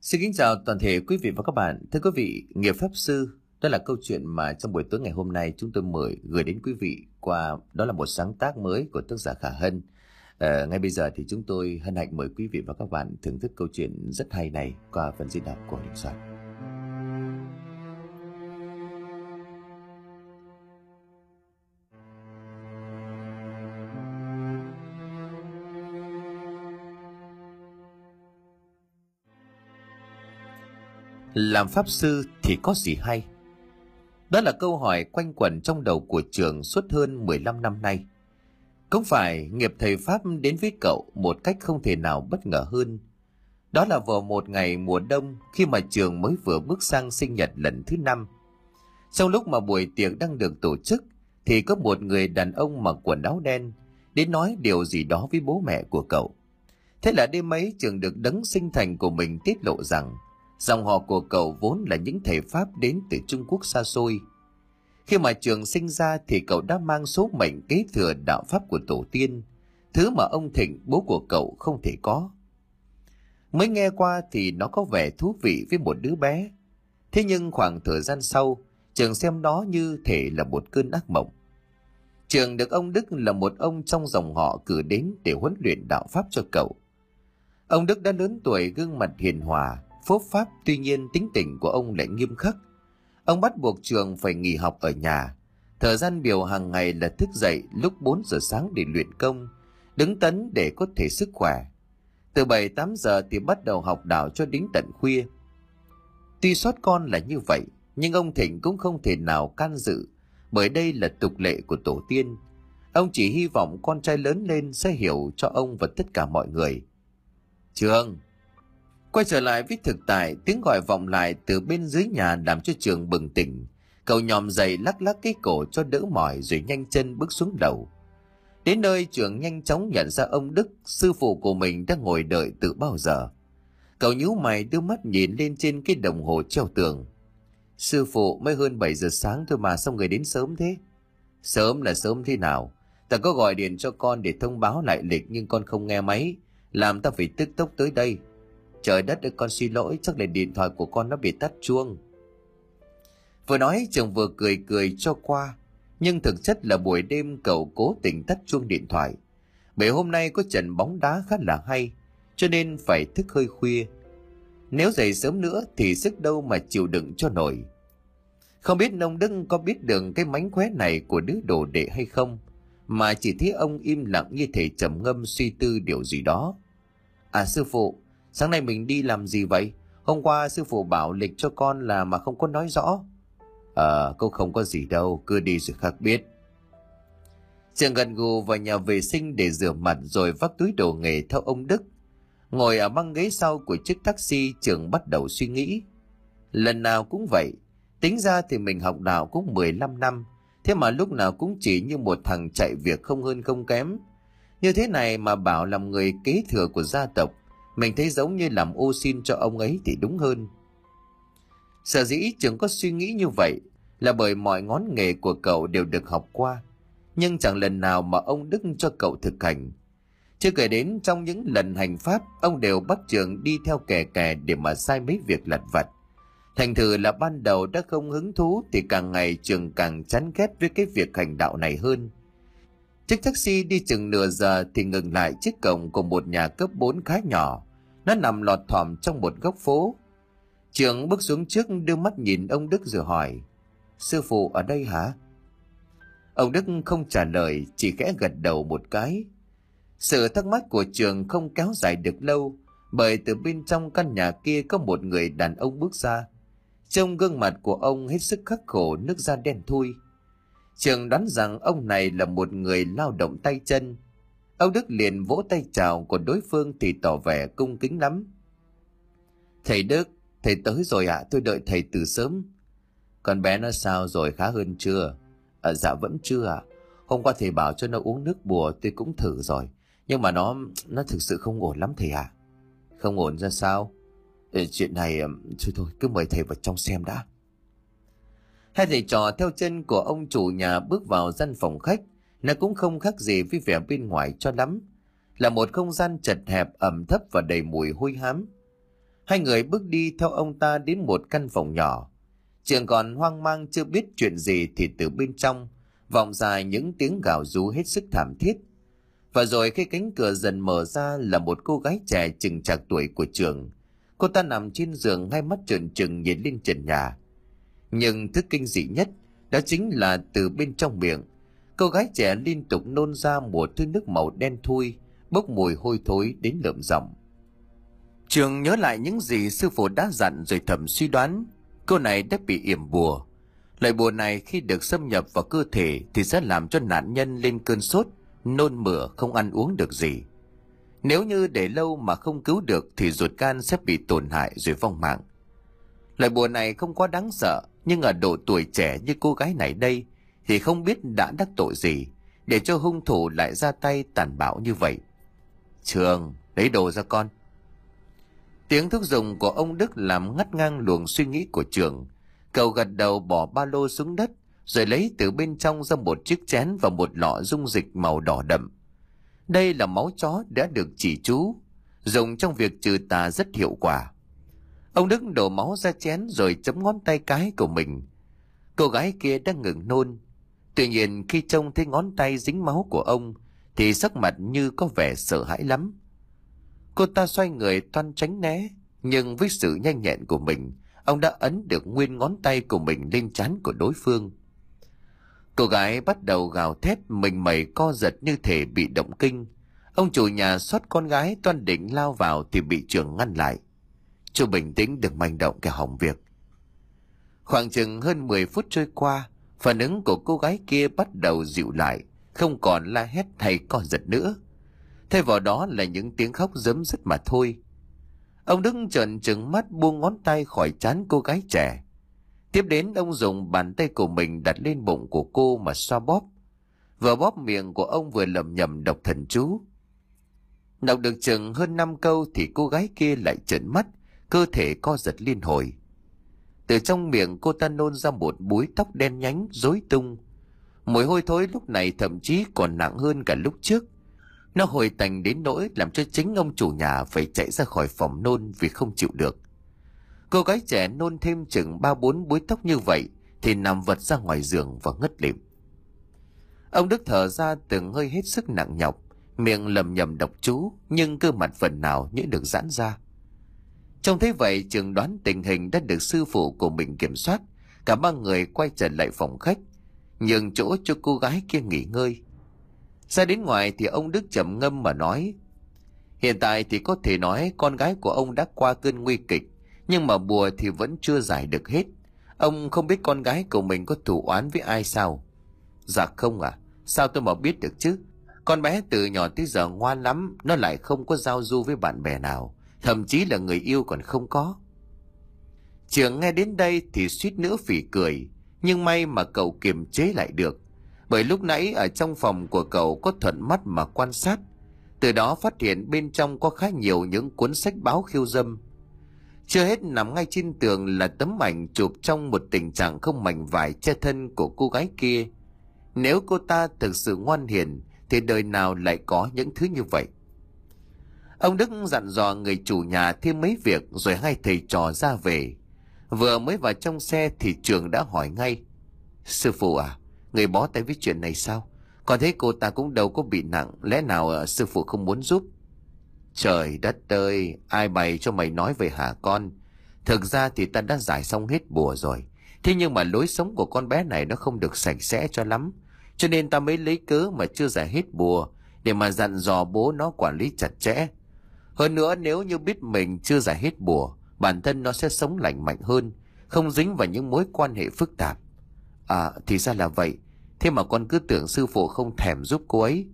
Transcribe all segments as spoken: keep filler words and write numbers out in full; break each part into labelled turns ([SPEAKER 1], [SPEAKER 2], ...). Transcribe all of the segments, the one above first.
[SPEAKER 1] Xin kính chào toàn thể quý vị và các bạn. Thưa quý vị, nghiệp pháp sư đó là câu chuyện mà trong buổi tối ngày hôm nay chúng tôi mời gửi đến quý vị qua đó là một sáng tác mới của tác giả Khả Hân. À, ngay bây giờ thì chúng tôi hân hạnh mời quý vị và các bạn thưởng thức câu chuyện rất hay này qua phần diễn đọc của Đình Soạn. Làm pháp sư thì có gì hay? Đó là câu hỏi quanh quẩn trong đầu của Trường suốt hơn mười lăm năm nay. Cũng phải nghiệp thầy pháp đến với cậu một cách không thể nào bất ngờ hơn. Đó là vào một ngày mùa đông khi mà Trường mới vừa bước sang sinh nhật lần thứ năm. Trong lúc mà buổi tiệc đang được tổ chức thì có một người đàn ông mặc quần áo đen đến nói điều gì đó với bố mẹ của cậu. Thế là đêm ấy Trường được đấng sinh thành của mình tiết lộ rằng dòng họ của cậu vốn là những thầy Pháp đến từ Trung Quốc xa xôi. Khi mà Trường sinh ra thì cậu đã mang số mệnh kế thừa đạo Pháp của tổ tiên, thứ mà ông Thịnh, bố của cậu, không thể có. Mới nghe qua thì nó có vẻ thú vị với một đứa bé. Thế nhưng khoảng thời gian sau, Trường xem đó như thể là một cơn ác mộng. Trường được ông Đức là một ông trong dòng họ cử đến để huấn luyện đạo Pháp cho cậu. Ông Đức đã lớn tuổi, gương mặt hiền hòa, phốp pháp, tuy nhiên tính tình của ông lại nghiêm khắc. Ông bắt buộc Trường phải nghỉ học ở nhà. Thời gian biểu hàng ngày là thức dậy lúc bốn giờ sáng để luyện công, đứng tấn để có thể sức khỏe. Từ bảy tám giờ thì bắt đầu học đạo cho đến tận khuya. Tuy sót con là như vậy, nhưng ông Thịnh cũng không thể nào can dự, bởi đây là tục lệ của tổ tiên. Ông chỉ hy vọng con trai lớn lên sẽ hiểu cho ông và tất cả mọi người. Trường! Quay trở lại với thực tại, tiếng gọi vọng lại từ bên dưới nhà làm cho Trường bừng tỉnh. Cậu nhòm dậy lắc lắc cái cổ cho đỡ mỏi rồi nhanh chân bước xuống lầu. Đến nơi Trường nhanh chóng nhận ra ông Đức, sư phụ của mình đang ngồi đợi từ bao giờ. Cậu nhíu mày đưa mắt nhìn lên trên cái đồng hồ treo tường. Sư phụ, mới hơn bảy giờ sáng thôi mà sao người đến sớm thế? Sớm là sớm thế nào? Ta có gọi điện cho con để thông báo lại lịch nhưng con không nghe máy, làm ta phải tức tốc tới đây. Trời đất ơi, con xin lỗi, chắc là điện thoại của con nó bị tắt chuông. Vừa nói Trường vừa cười cười cho qua, nhưng thực chất là buổi đêm cậu cố tình tắt chuông điện thoại. Bởi hôm nay có trận bóng đá khá là hay, cho nên phải thức hơi khuya. Nếu dậy sớm nữa thì sức đâu mà chịu đựng cho nổi. Không biết ông Đức có biết được cái mánh khóe này của đứa đồ đệ hay không, mà chỉ thấy ông im lặng như thể trầm ngâm suy tư điều gì đó. À sư phụ, sáng nay mình đi làm gì vậy? Hôm qua sư phụ bảo lịch cho con là mà không có nói rõ. Ờ, cũng không có gì đâu, cứ đi rồi khác biết. Trường gật gù vào nhà vệ sinh để rửa mặt rồi vác túi đồ nghề theo ông Đức. Ngồi ở băng ghế sau của chiếc taxi, Trường bắt đầu suy nghĩ. Lần nào cũng vậy, tính ra thì mình học đạo cũng mười lăm năm, thế mà lúc nào cũng chỉ như một thằng chạy việc không hơn không kém. Như thế này mà bảo làm người kế thừa của gia tộc, mình thấy giống như làm ô xin cho ông ấy thì đúng hơn. Sở dĩ Trường có suy nghĩ như vậy là bởi mọi ngón nghề của cậu đều được học qua, nhưng chẳng lần nào mà ông Đức cho cậu thực hành. Chưa kể đến trong những lần hành pháp, ông đều bắt Trường đi theo kè kè để mà sai mấy việc lặt vặt. Thành thử là ban đầu đã không hứng thú thì càng ngày Trường càng chán ghét với cái việc hành đạo này hơn. Chiếc taxi đi chừng nửa giờ thì ngừng lại trước cổng của một nhà cấp bốn khá nhỏ. Nó nằm lọt thỏm trong một góc phố. Trường bước xuống trước đưa mắt nhìn ông Đức rồi hỏi: Sư phụ ở đây hả? Ông Đức không trả lời, chỉ khẽ gật đầu một cái. Sự thắc mắc của Trường không kéo dài được lâu, bởi từ bên trong căn nhà kia có một người đàn ông bước ra. Trông gương mặt của ông hết sức khắc khổ, nước da đen thui. Trường đoán rằng ông này là một người lao động tay chân. Ông Đức liền vỗ tay chào, còn đối phương thì tỏ vẻ cung kính lắm. Thầy Đức, thầy tới rồi ạ, à? Tôi đợi thầy từ sớm. Con bé nó sao rồi, khá hơn chưa? À, dạ vẫn chưa ạ. À. Hôm qua thầy bảo cho nó uống nước bùa, tôi cũng thử rồi. Nhưng mà nó nó thực sự không ổn lắm thầy ạ. À. Không ổn ra sao? Ê, chuyện này thôi thôi, cứ mời thầy vào trong xem đã. Hai thầy trò theo chân của ông chủ nhà bước vào gian phòng khách. Nó cũng không khác gì với vẻ bên ngoài cho lắm, là một không gian chật hẹp, ẩm thấp và đầy mùi hôi hám. Hai người bước đi theo ông ta đến một căn phòng nhỏ. Trường còn hoang mang chưa biết chuyện gì thì từ bên trong vọng ra những tiếng gào rú hết sức thảm thiết. Và rồi khi cánh cửa dần mở ra là một cô gái trẻ chừng chạc tuổi của Trường. Cô ta nằm trên giường, hai mắt trợn trừng nhìn lên trần nhà. Nhưng thứ kinh dị nhất đó chính là từ bên trong miệng cô gái trẻ liên tục nôn ra một thứ nước màu đen thui, bốc mùi hôi thối đến lợm giọng. Trường nhớ lại những gì sư phụ đã dặn rồi thầm suy đoán cô này đã bị yểm bùa. Loại bùa này khi được xâm nhập vào cơ thể thì sẽ làm cho nạn nhân lên cơn sốt, nôn mửa, không ăn uống được gì. Nếu như để lâu mà không cứu được thì ruột gan sẽ bị tổn hại rồi vong mạng. Loại bùa này không quá đáng sợ, nhưng ở độ tuổi trẻ như cô gái này đây thì không biết đã đắc tội gì để cho hung thủ lại ra tay tàn bạo như vậy. Trường, lấy đồ ra con. Tiếng thúc giục của ông Đức làm ngắt ngang luồng suy nghĩ của Trường. Cậu gật đầu bỏ ba lô xuống đất rồi lấy từ bên trong ra một chiếc chén và một lọ dung dịch màu đỏ đậm. Đây là máu chó đã được chỉ chú, dùng trong việc trừ tà rất hiệu quả. Ông Đức đổ máu ra chén rồi chấm ngón tay cái của mình. Cô gái kia đang ngừng nôn. Tuy nhiên khi trông thấy ngón tay dính máu của ông thì sắc mặt như có vẻ sợ hãi lắm. Cô ta xoay người toan tránh né, nhưng với sự nhanh nhẹn của mình, ông đã ấn được nguyên ngón tay của mình lên trán của đối phương. Cô gái bắt đầu gào thét, mình mẩy co giật như thể bị động kinh. Ông chủ nhà xót con gái toan định lao vào thì bị Trường ngăn lại. Chú bình tĩnh, đừng manh động kẻo hỏng việc. Khoảng chừng hơn mười phút trôi qua, phản ứng của cô gái kia bắt đầu dịu lại, không còn la hét hay co giật nữa. Thay vào đó là những tiếng khóc rấm rứt mà thôi. Ông Đức trợn trừng mắt buông ngón tay khỏi trán cô gái trẻ. Tiếp đến ông dùng bàn tay của mình đặt lên bụng của cô mà xoa bóp. Vừa bóp miệng của ông vừa lẩm nhẩm đọc thần chú. Đọc được chừng hơn năm câu thì cô gái kia lại trợn mắt, cơ thể co giật liên hồi. Từ trong miệng cô ta nôn ra một búi tóc đen nhánh rối tung. Mùi hôi thối lúc này thậm chí còn nặng hơn cả lúc trước. Nó hồi tành đến nỗi làm cho chính ông chủ nhà phải chạy ra khỏi phòng nôn vì không chịu được. Cô gái trẻ nôn thêm chừng ba bốn búi tóc như vậy thì nằm vật ra ngoài giường và ngất lịm. Ông Đức thở ra từng hơi hết sức nặng nhọc, miệng lầm nhầm đọc chú, nhưng cơ mặt phần nào như được giãn ra. Trông thấy vậy, Trường đoán tình hình đã được sư phụ của mình kiểm soát. Cả ba người quay trở lại phòng khách, nhường chỗ cho cô gái kia nghỉ ngơi. Ra đến ngoài thì ông Đức trầm ngâm mà nói: Hiện tại thì có thể nói con gái của ông đã qua cơn nguy kịch, nhưng mà bùa thì vẫn chưa giải được hết. Ông không biết con gái của mình có thù oán với ai sao? Dạ không à, sao tôi mà biết được chứ? Con bé từ nhỏ tới giờ ngoan lắm, nó lại không có giao du với bạn bè nào, thậm chí là người yêu còn không có. Trường nghe đến đây thì suýt nữa phỉ cười, nhưng may mà cậu kiềm chế lại được. Bởi lúc nãy ở trong phòng của cậu có thuận mắt mà quan sát, từ đó phát hiện bên trong có khá nhiều những cuốn sách báo khiêu dâm. Chưa hết, nằm ngay trên tường là tấm ảnh chụp trong một tình trạng không mảnh vải che thân của cô gái kia. Nếu cô ta thực sự ngoan hiền thì đời nào lại có những thứ như vậy. Ông Đức dặn dò người chủ nhà thêm mấy việc rồi hai thầy trò ra về. Vừa mới vào trong xe thì Trường đã hỏi ngay: Sư phụ à, người bó tay với chuyện này sao? Còn thấy cô ta cũng đâu có bị nặng, lẽ nào sư phụ không muốn giúp? Trời đất ơi, ai bày cho mày nói về hả con? Thực ra thì ta đã giải xong hết bùa rồi. Thế nhưng mà lối sống của con bé này nó không được sạch sẽ cho lắm, cho nên ta mới lấy cớ mà chưa giải hết bùa để mà dặn dò bố nó quản lý chặt chẽ. Hơn nữa, nếu như biết mình chưa giải hết bùa, bản thân nó sẽ sống lành mạnh hơn, không dính vào những mối quan hệ phức tạp. À, thì ra là vậy. Thế mà con cứ tưởng sư phụ không thèm giúp cô ấy.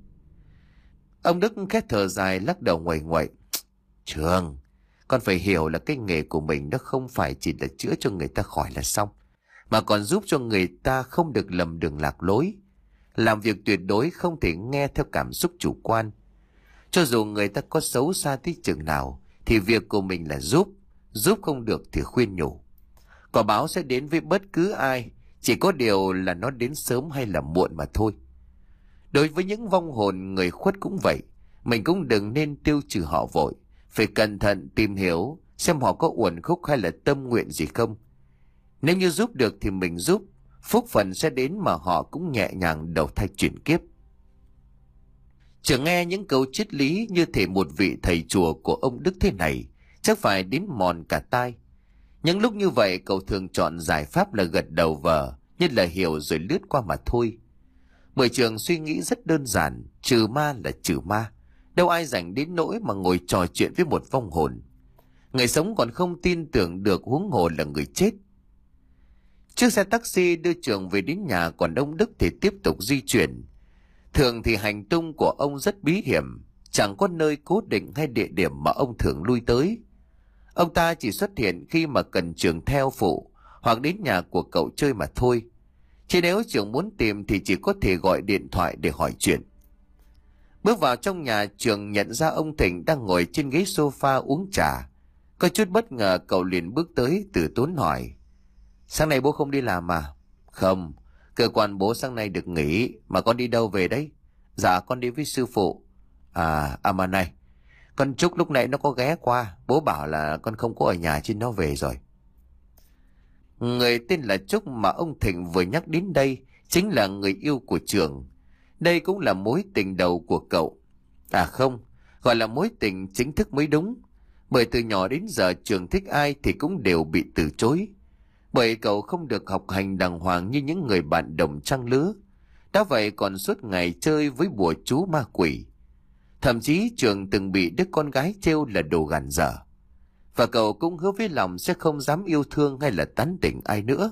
[SPEAKER 1] Ông Đức khét thở dài lắc đầu nguậy nguậy. Trường, con phải hiểu là cái nghề của mình nó không phải chỉ là chữa cho người ta khỏi là xong, mà còn giúp cho người ta không được lầm đường lạc lối. Làm việc tuyệt đối không thể nghe theo cảm xúc chủ quan. Cho dù người ta có xấu xa tới chừng nào thì việc của mình là giúp, giúp không được thì khuyên nhủ. Quả báo sẽ đến với bất cứ ai, chỉ có điều là nó đến sớm hay là muộn mà thôi. Đối với những vong hồn người khuất cũng vậy, mình cũng đừng nên tiêu trừ họ vội, phải cẩn thận tìm hiểu xem họ có uẩn khúc hay là tâm nguyện gì không. Nếu như giúp được thì mình giúp, phúc phần sẽ đến mà họ cũng nhẹ nhàng đầu thai chuyển kiếp. Trường nghe những câu triết lý như thể một vị thầy chùa của ông Đức thế này, chắc phải đến mòn cả tai. Những lúc như vậy cậu thường chọn giải pháp là gật đầu vờ, như là hiểu rồi lướt qua mà thôi. Bởi Trường suy nghĩ rất đơn giản, trừ ma là trừ ma, đâu ai rảnh đến nỗi mà ngồi trò chuyện với một vong hồn. Người sống còn không tin tưởng được, huống hồ là người chết. Chiếc xe taxi đưa Trường về đến nhà, còn ông Đức thì tiếp tục di chuyển. Thường thì hành tung của ông rất bí hiểm, chẳng có nơi cố định hay địa điểm mà ông thường lui tới. Ông ta chỉ xuất hiện khi mà cần Trường theo phụ, hoặc đến nhà của cậu chơi mà thôi. Chứ nếu Trường muốn tìm thì chỉ có thể gọi điện thoại để hỏi chuyện. Bước vào trong nhà, Trường nhận ra ông Thịnh đang ngồi trên ghế sofa uống trà. Có chút bất ngờ, cậu liền bước tới từ tốn hỏi: "Sáng nay bố không đi làm à?" "Không, cơ quan bố sáng nay được nghỉ, mà con đi đâu về đấy?" "Dạ con đi với sư phụ." À, à mà này, con Trúc lúc nãy nó có ghé qua, bố bảo là con không có ở nhà chứ nó về rồi. Người tên là Trúc mà ông Thịnh vừa nhắc đến đây chính là người yêu của Trường. Đây cũng là mối tình đầu của cậu. À không, gọi là mối tình chính thức mới đúng. Bởi từ nhỏ đến giờ Trường thích ai thì cũng đều bị từ chối. Bởi cậu không được học hành đàng hoàng như những người bạn đồng trang lứa. Đã vậy còn suốt ngày chơi với bùa chú ma quỷ. Thậm chí Trường từng bị đứa con gái trêu là đồ gàn dở. Và cậu cũng hứa với lòng sẽ không dám yêu thương hay là tán tỉnh ai nữa.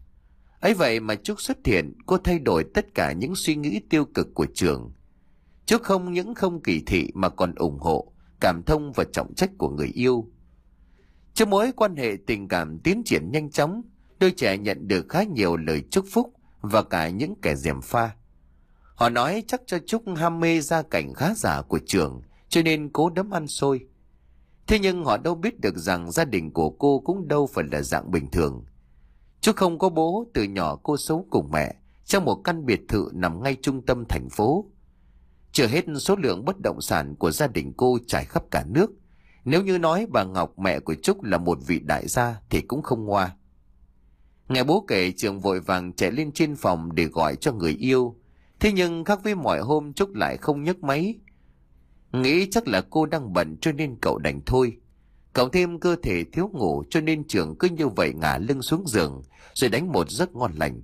[SPEAKER 1] Ấy vậy mà Trúc xuất hiện, cô thay đổi tất cả những suy nghĩ tiêu cực của Trường. Trúc không những không kỳ thị mà còn ủng hộ, cảm thông và trọng trách của người yêu. Trước mối quan hệ tình cảm tiến triển nhanh chóng, đôi trẻ nhận được khá nhiều lời chúc phúc và cả những kẻ gièm pha. Họ nói chắc cho Trúc ham mê gia cảnh khá giả của Trường, cho nên cố đấm ăn xôi. Thế nhưng họ đâu biết được rằng gia đình của cô cũng đâu phải là dạng bình thường. Trúc không có bố, từ nhỏ cô sống cùng mẹ trong một căn biệt thự nằm ngay trung tâm thành phố. Chưa hết số lượng bất động sản của gia đình cô trải khắp cả nước. Nếu như nói bà Ngọc, mẹ của Trúc, là một vị đại gia thì cũng không ngoa. Nghe bố kể, Trường vội vàng chạy lên trên phòng để gọi cho người yêu. Thế nhưng khác với mọi hôm, Trúc lại không nhấc máy. Nghĩ chắc là cô đang bận cho nên cậu đành thôi. Cậu thêm cơ thể thiếu ngủ cho nên Trường cứ như vậy ngả lưng xuống giường rồi đánh một giấc ngon lành.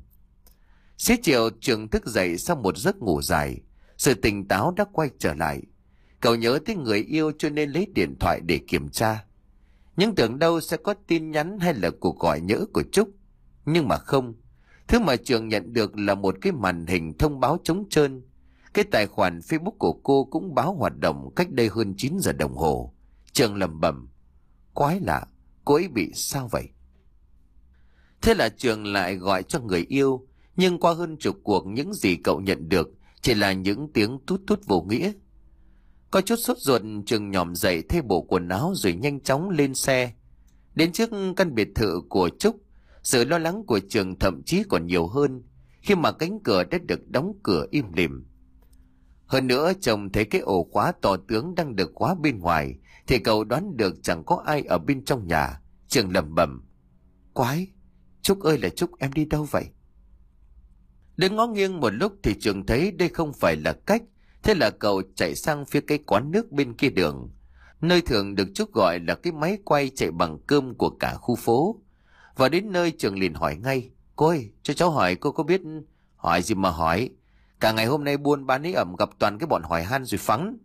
[SPEAKER 1] Xế chiều Trường thức dậy sau một giấc ngủ dài, sự tỉnh táo đã quay trở lại. Cậu nhớ tới người yêu cho nên lấy điện thoại để kiểm tra. Nhưng tưởng đâu sẽ có tin nhắn hay là cuộc gọi nhỡ của Trúc. Nhưng mà không. Thứ mà Trường nhận được là một cái màn hình thông báo trống trơn. Cái tài khoản Facebook của cô cũng báo hoạt động cách đây hơn chín giờ đồng hồ. Trường lẩm bẩm: quái lạ, cô ấy bị sao vậy? Thế là Trường lại gọi cho người yêu. Nhưng qua hơn chục cuộc, những gì cậu nhận được chỉ là những tiếng tút tút vô nghĩa. Có chút sốt ruột, Trường nhòm dậy thay bộ quần áo rồi nhanh chóng lên xe. Đến trước căn biệt thự của Trúc, sự lo lắng của Trường thậm chí còn nhiều hơn khi mà cánh cửa đã được đóng cửa im lìm. Hơn nữa, chồng thấy cái ổ khóa to tướng đang được khóa bên ngoài thì cậu đoán được chẳng có ai ở bên trong nhà. Trường lẩm bẩm: quái, Trúc ơi là Trúc, em đi đâu vậy? Đứng ngó nghiêng một lúc thì Trường thấy đây không phải là cách. Thế là cậu chạy sang phía cái quán nước bên kia đường, nơi thường được Trúc gọi là cái máy quay chạy bằng cơm của cả khu phố. Và đến nơi Trường liền hỏi ngay: cô ơi, cho cháu hỏi cô có biết... Hỏi gì mà hỏi, cả ngày hôm nay buôn bán ấy ẩm gặp toàn cái bọn hỏi han rồi phắng.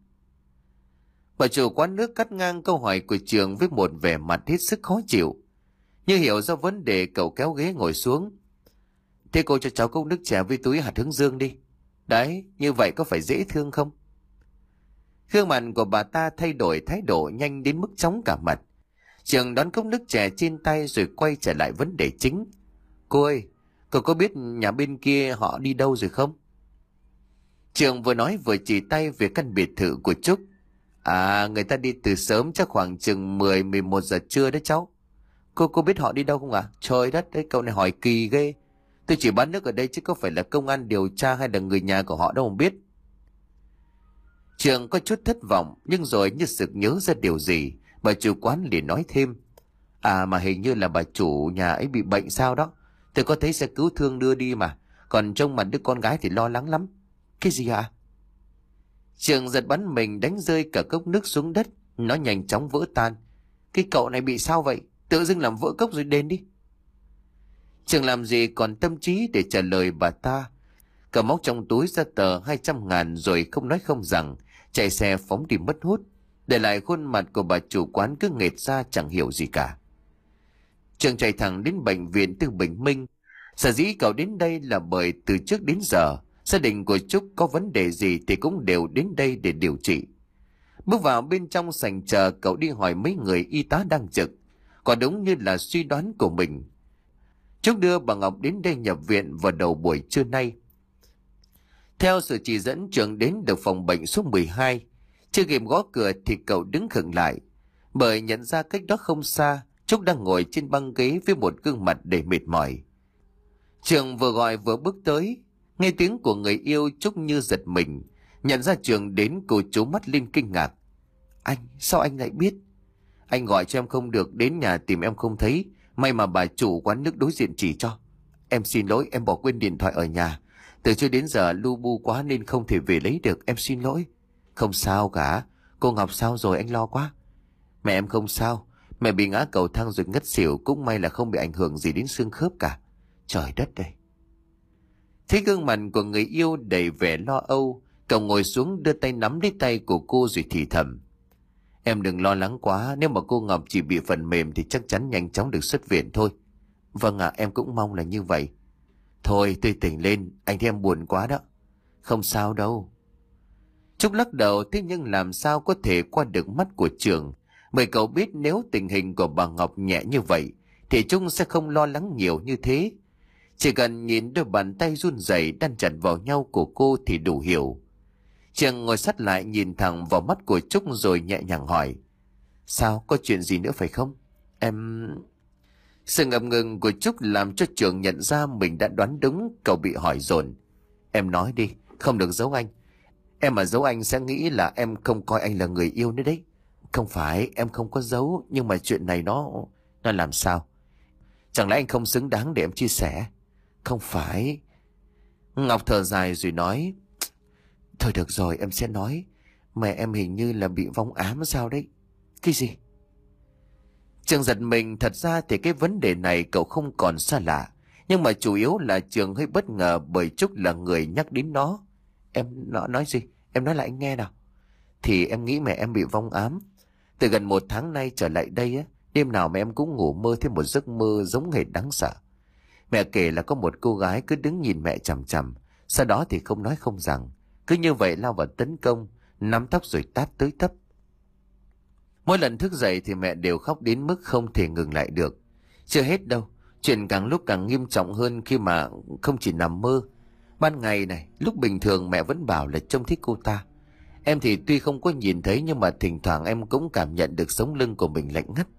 [SPEAKER 1] Bà chủ quán nước cắt ngang câu hỏi của Trường với một vẻ mặt hết sức khó chịu. Như hiểu ra vấn đề, cậu kéo ghế ngồi xuống. Thế cô cho cháu cốc nước chè với túi hạt hướng dương đi. Đấy, như vậy có phải dễ thương không? Gương mặt của bà ta thay đổi thái độ nhanh đến mức chóng cả mặt. Trường đón cốc nước chè trên tay rồi quay trở lại vấn đề chính. Cô ơi, cô có biết nhà bên kia họ đi đâu rồi không? Trường vừa nói vừa chỉ tay về căn biệt thự của Trúc. À, người ta đi từ sớm, chắc khoảng chừng mười mười một giờ trưa đấy cháu. Cô cô biết họ đi đâu không à? Trời đất đấy, cậu này hỏi kỳ ghê. Tôi chỉ bán nước ở đây chứ có phải là công an điều tra hay là người nhà của họ đâu không biết. Trường có chút thất vọng, nhưng rồi như sực nhớ ra điều gì Bà chủ quán liền nói thêm: À mà hình như là bà chủ nhà ấy bị bệnh sao đó. Tôi có thấy xe cứu thương đưa đi mà. Còn trông mặt đứa con gái thì lo lắng lắm. Cái gì ạ? Trường giật bắn mình, đánh rơi cả cốc nước xuống đất. Nó nhanh chóng vỡ tan. Cái cậu này bị sao vậy? Tự dưng làm vỡ cốc rồi đền đi. Trường làm gì còn tâm trí để trả lời bà ta. Cậu móc trong túi ra tờ hai trăm ngàn rồi không nói không rằng chạy xe phóng đi mất hút, để lại khuôn mặt của bà chủ quán cứ nghệt ra chẳng hiểu gì cả. Trường chạy thẳng đến bệnh viện Tư Bình Minh. Sở dĩ cậu đến đây là bởi từ trước đến giờ gia đình của Trúc có vấn đề gì thì cũng đều đến đây để điều trị. Bước vào bên trong sảnh chờ, cậu đi hỏi mấy người y tá đang trực. Quả đúng như là suy đoán của mình, Trúc đưa bà Ngọc đến đây nhập viện vào đầu buổi trưa nay. Theo sự chỉ dẫn, Trường đến được phòng bệnh số mười hai. Chưa kịp gõ cửa thì cậu đứng khựng lại, bởi nhận ra cách đó không xa Trúc đang ngồi trên băng ghế với một gương mặt đầy mệt mỏi. Trường vừa gọi vừa bước tới, nghe tiếng của người yêu Trúc như giật mình. Nhận ra Trường đến, cô trố mắt lên kinh ngạc. Anh, sao anh lại biết? Anh gọi cho em không được, đến nhà tìm em không thấy. May mà bà chủ quán nước đối diện chỉ cho. Em xin lỗi, em bỏ quên điện thoại ở nhà. Từ trưa đến giờ lu bu quá nên không thể về lấy được, em xin lỗi. Không sao cả. Cô Ngọc sao rồi, anh lo quá. Mẹ em không sao. Mẹ bị ngã cầu thang rồi ngất xỉu, cũng may là không bị ảnh hưởng gì đến xương khớp cả. Trời đất đây. Thấy gương mặt của người yêu đầy vẻ lo âu, cậu ngồi xuống đưa tay nắm lấy tay của cô rồi thì thầm: Em đừng lo lắng quá, nếu mà cô Ngọc chỉ bị phần mềm thì chắc chắn nhanh chóng được xuất viện thôi. Vâng ạ, em cũng mong là như vậy. Thôi tươi tỉnh lên, anh thấy em buồn quá đó. Không sao đâu. Trúc lắc đầu, thế nhưng làm sao có thể qua được mắt của Trường, bởi cậu biết nếu tình hình của bà Ngọc nhẹ như vậy thì Trúc sẽ không lo lắng nhiều như thế. Chỉ cần nhìn đôi bàn tay run rẩy đan chặt vào nhau của cô thì đủ hiểu. Trường ngồi sát lại nhìn thẳng vào mắt của Trúc rồi nhẹ nhàng hỏi: Sao, có chuyện gì nữa phải không? Em... Sự ngập ngừng của Trúc làm cho Trường nhận ra mình đã đoán đúng. Cậu bị hỏi dồn: Em nói đi, không được giấu anh. Em mà giấu anh sẽ nghĩ là em không coi anh là người yêu nữa đấy. Không phải, em không có giấu, nhưng mà chuyện này nó... Nó làm sao? Chẳng lẽ anh không xứng đáng để em chia sẻ? Không phải. Ngọc thở dài rồi nói: Thôi được rồi, em sẽ nói. Mẹ em hình như là bị vong ám sao đấy. Cái gì? Trường giật mình. Thật ra thì cái vấn đề này cậu không còn xa lạ, nhưng mà chủ yếu là Trường hơi bất ngờ bởi Trúc là người nhắc đến nó. Em nó nói gì? Em nói lại anh nghe nào. Thì em nghĩ mẹ em bị vong ám. Từ gần một tháng nay trở lại đây á, đêm nào mẹ em cũng ngủ mơ thêm một giấc mơ giống hệt đáng sợ. Mẹ kể là có một cô gái cứ đứng nhìn mẹ chằm chằm, sau đó thì không nói không rằng, cứ như vậy lao vào tấn công, nắm tóc rồi tát tới tấp. Mỗi lần thức dậy thì mẹ đều khóc đến mức không thể ngừng lại được. Chưa hết đâu, chuyện càng lúc càng nghiêm trọng hơn khi mà không chỉ nằm mơ. Ban ngày này, lúc bình thường mẹ vẫn bảo là trông thích cô ta. Em thì tuy không có nhìn thấy, nhưng mà thỉnh thoảng em cũng cảm nhận được sống lưng của mình lạnh ngắt.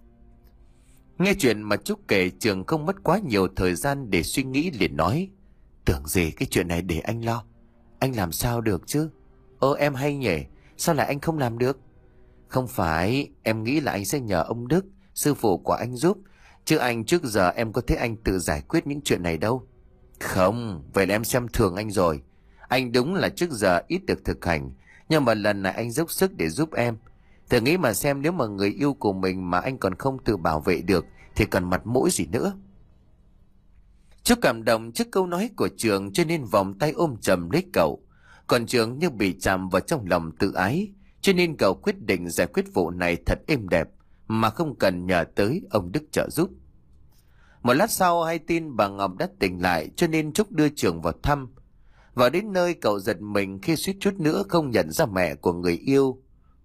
[SPEAKER 1] Nghe chuyện mà Trúc kể, Trường không mất quá nhiều thời gian để suy nghĩ, liền nói: Tưởng gì cái chuyện này để anh lo. Anh làm sao được chứ? Ơ em hay nhỉ, sao lại anh không làm được? Không phải, em nghĩ là anh sẽ nhờ ông Đức, sư phụ của anh giúp. Chứ anh trước giờ em có thấy anh tự giải quyết những chuyện này đâu. Không, vậy là em xem thường anh rồi. Anh đúng là trước giờ ít được thực hành, nhưng mà lần này anh dốc sức để giúp em. Thử nghĩ mà xem, nếu mà người yêu của mình mà anh còn không tự bảo vệ được thì còn mặt mũi gì nữa. Trúc cảm động trước câu nói của Trường cho nên vòng tay ôm chầm lấy cậu. Còn Trường như bị chạm vào trong lòng tự ái, cho nên cậu quyết định giải quyết vụ này thật êm đẹp mà không cần nhờ tới ông Đức trợ giúp. Một lát sau, hay tin bà Ngọc đã tỉnh lại, cho nên Trúc đưa Trường vào thăm. Vào đến nơi, cậu giật mình khi suýt chút nữa không nhận ra mẹ của người yêu.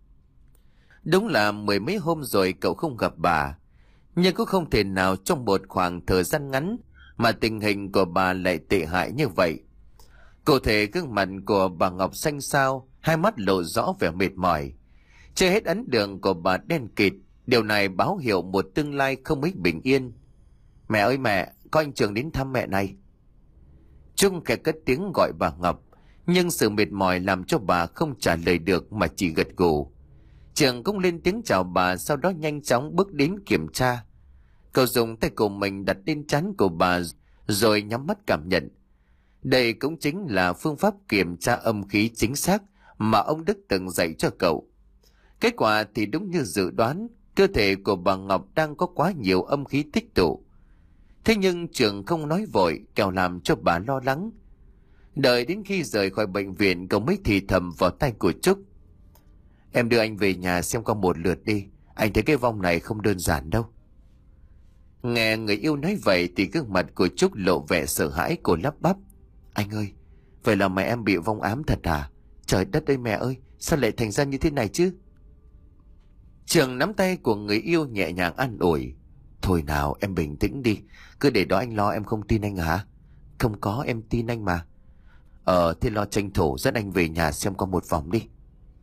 [SPEAKER 1] Đúng là mười mấy hôm rồi cậu không gặp bà, nhưng cũng không thể nào trong một khoảng thời gian ngắn mà tình hình của bà lại tệ hại như vậy. Cụ thể, gương mặt của bà Ngọc xanh xao, hai mắt lộ rõ vẻ mệt mỏi. Chưa hết ấn đường của bà đen kịt, điều này báo hiệu một tương lai không mấy bình yên. Mẹ ơi mẹ, có anh Trường đến thăm mẹ này. Trung khẽ cất tiếng gọi bà Ngọc, nhưng sự mệt mỏi làm cho bà không trả lời được mà chỉ gật gù. Trường cũng lên tiếng chào bà, sau đó nhanh chóng bước đến kiểm tra. Cậu dùng tay của mình đặt lên trán của bà rồi nhắm mắt cảm nhận. Đây cũng chính là phương pháp kiểm tra âm khí chính xác mà ông Đức từng dạy cho cậu. Kết quả thì đúng như dự đoán, cơ thể của bà Ngọc đang có quá nhiều âm khí tích tụ. Thế nhưng Trường không nói vội, kẻo làm cho bà lo lắng. Đợi đến khi rời khỏi bệnh viện, cậu mới thì thầm vào tay của Trúc: "Em đưa anh về nhà xem qua một lượt đi, anh thấy cái vong này không đơn giản đâu." Nghe người yêu nói vậy thì gương mặt của Trúc lộ vẻ sợ hãi, cô lắp bắp: "Anh ơi, vậy là mẹ em bị vong ám thật à? Trời đất ơi mẹ ơi, sao lại thành ra như thế này chứ?" Trường nắm tay của người yêu nhẹ nhàng an ủi: "Thôi nào, em bình tĩnh đi, cứ để đó anh lo. Em không tin anh hả?" "Không có, em tin anh mà." "Ờ, thế lo tranh thủ dẫn anh về nhà xem qua một vòng đi."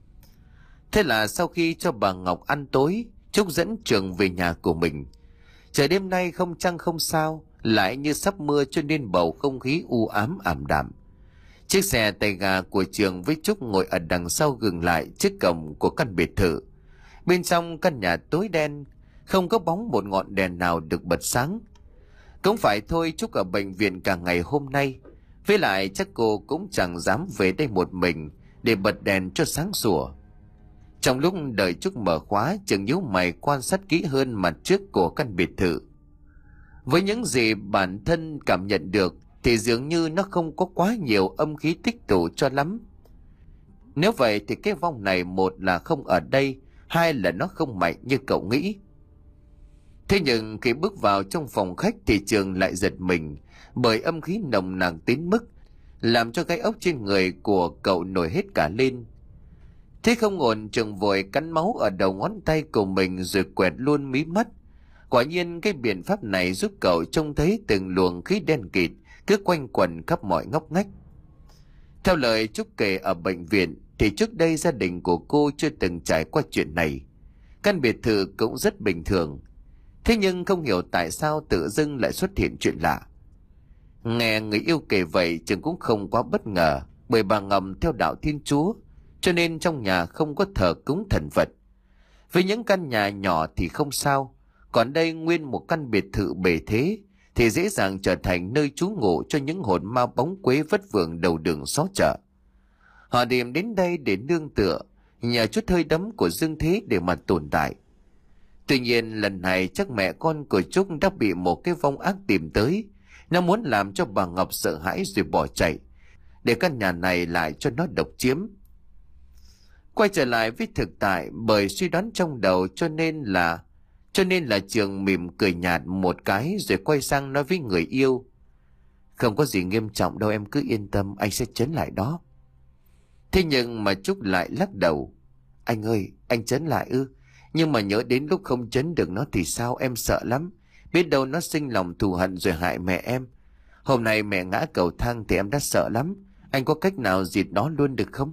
[SPEAKER 1] Thế là sau khi cho bà Ngọc ăn tối, Trúc dẫn Trường về nhà của mình. Trời đêm nay không trăng không sao, lại như sắp mưa cho nên bầu không khí u ám ảm đạm. Chiếc xe tay ga của Trường với Trúc ngồi ở đằng sau dừng lại trước cổng của căn biệt thự. Bên trong căn nhà tối đen, không có bóng một ngọn đèn nào được bật sáng. Cũng phải thôi, Trúc ở bệnh viện cả ngày hôm nay, với lại chắc cô cũng chẳng dám về đây một mình để bật đèn cho sáng sủa. Trong lúc đợi Trúc mở khóa, Trường nhíu mày quan sát kỹ hơn mặt trước của căn biệt thự. Với những gì bản thân cảm nhận được thì dường như nó không có quá nhiều âm khí tích tụ cho lắm. Nếu vậy thì cái vong này, một là không ở đây, hai là nó không mạnh như cậu nghĩ. Thế nhưng khi bước vào trong phòng khách thì Trường lại giật mình, bởi âm khí nồng nặc đến mức làm cho cái ốc trên người của cậu nổi hết cả lên. Thế không ổn, Trường vội cắn máu ở đầu ngón tay của mình rồi quẹt luôn mí mắt. Quả nhiên cái biện pháp này giúp cậu trông thấy từng luồng khí đen kịt cứ quanh quẩn khắp mọi ngóc ngách. Theo lời Trúc kể ở bệnh viện thì trước đây gia đình của cô chưa từng trải qua chuyện này. Căn biệt thự cũng rất bình thường. Thế nhưng không hiểu tại sao tự dưng lại xuất hiện chuyện lạ. Nghe người yêu kể vậy, Trường cũng không quá bất ngờ, bởi bà ngầm theo đạo Thiên Chúa, cho nên trong nhà không có thờ cúng thần vật. Với những căn nhà nhỏ thì không sao, còn đây nguyên một căn biệt thự bề thế thì dễ dàng trở thành nơi trú ngụ cho những hồn ma bóng quế vất vưởng đầu đường xó chợ. Họ tìm đến đây để nương tựa, nhờ chút hơi đấm của dương thế để mà tồn tại. Tuy nhiên lần này chắc mẹ con của Trúc đã bị một cái vong ác tìm tới. Nó muốn làm cho bà Ngọc sợ hãi rồi bỏ chạy, để căn nhà này lại cho nó độc chiếm. Quay trở lại với thực tại, bởi suy đoán trong đầu cho nên là cho nên là Trường mỉm cười nhạt một cái rồi quay sang nói với người yêu: "Không có gì nghiêm trọng đâu, em cứ yên tâm, anh sẽ trấn lại đó." Thế nhưng mà Trúc lại lắc đầu: "Anh ơi, anh trấn lại ư? Nhưng mà nhớ đến lúc không trấn được nó thì sao, em sợ lắm. Biết đâu nó sinh lòng thù hận rồi hại mẹ em. Hôm nay mẹ ngã cầu thang thì em đã sợ lắm. Anh có cách nào diệt nó luôn được không?"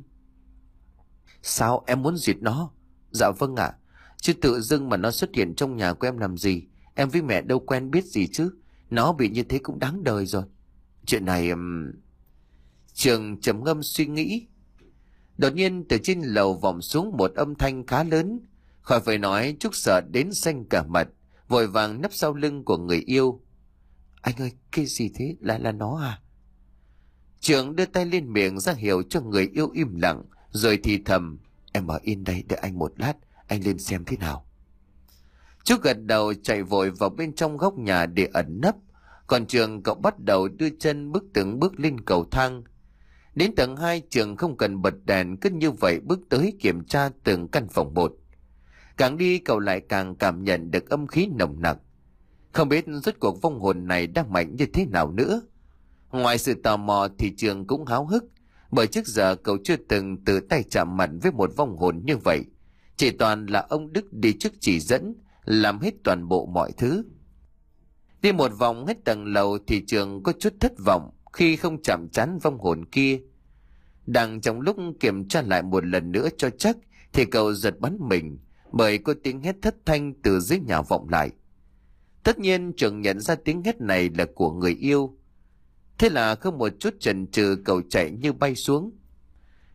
[SPEAKER 1] "Sao, em muốn diệt nó?" "Dạ vâng ạ. Chứ tự dưng mà nó xuất hiện trong nhà của em làm gì? Em với mẹ đâu quen biết gì chứ. Nó bị như thế cũng đáng đời rồi." Chuyện này... Um... Trường trầm ngâm suy nghĩ. Đột nhiên từ trên lầu vọng xuống một âm thanh khá lớn. Khỏi phải nói, Trúc sợ đến xanh cả mặt, vội vàng nấp sau lưng của người yêu. "Anh ơi, cái gì thế? Lại là nó à?" Trường đưa tay lên miệng ra hiệu cho người yêu im lặng, rồi thì thầm: "Em ở yên đây, đợi anh một lát, anh lên xem thế nào." Trúc gật đầu chạy vội vào bên trong góc nhà để ẩn nấp. Còn Trường, cậu bắt đầu đưa chân bước từng bước lên cầu thang. Đến tầng hai, Trường không cần bật đèn, cứ như vậy bước tới kiểm tra từng căn phòng một. Càng đi cậu lại càng cảm nhận được âm khí nồng nặc. Không biết rốt cuộc vong hồn này đang mạnh như thế nào nữa. Ngoài sự tò mò thì Trường cũng háo hức, bởi trước giờ cậu chưa từng tự tay chạm mặt với một vong hồn như vậy. Chỉ toàn là ông Đức đi trước chỉ dẫn, làm hết toàn bộ mọi thứ. Đi một vòng hết tầng lầu thì Trường có chút thất vọng khi không chạm trán vong hồn kia. Đang trong lúc kiểm tra lại một lần nữa cho chắc thì cậu giật bắn mình, bởi có tiếng hét thất thanh từ dưới nhà vọng lại. Tất nhiên Trường nhận ra tiếng hét này là của người yêu. Thế là không một chút chần chừ, cậu chạy như bay xuống.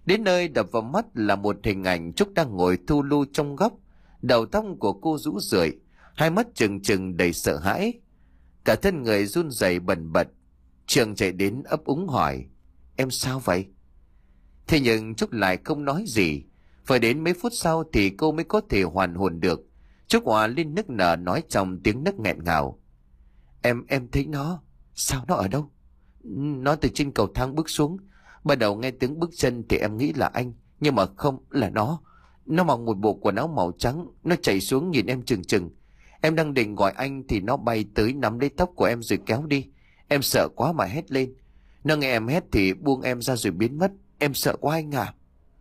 [SPEAKER 1] Đến nơi đập vào mắt là một hình ảnh Trúc đang ngồi thu lu trong góc. Đầu tóc của cô rũ rượi, hai mắt trừng trừng đầy sợ hãi, cả thân người run rẩy bần bật. Trường chạy đến ấp úng hỏi: "Em sao vậy?" Thế nhưng Trúc lại không nói gì. Phải đến mấy phút sau thì cô mới có thể hoàn hồn được. Trúc hòa lên nức nở nói trong tiếng nấc nghẹn ngào: Em, em thấy nó. Sao, nó ở đâu?" "Nó từ trên cầu thang bước xuống. Ban đầu nghe tiếng bước chân thì em nghĩ là anh, nhưng mà không, là nó. Nó mặc một bộ quần áo màu trắng, nó chạy xuống nhìn em chừng chừng. Em đang định gọi anh thì nó bay tới nắm lấy tóc của em rồi kéo đi. Em sợ quá mà hét lên. Nó nghe em hét thì buông em ra rồi biến mất. Em sợ quá anh à."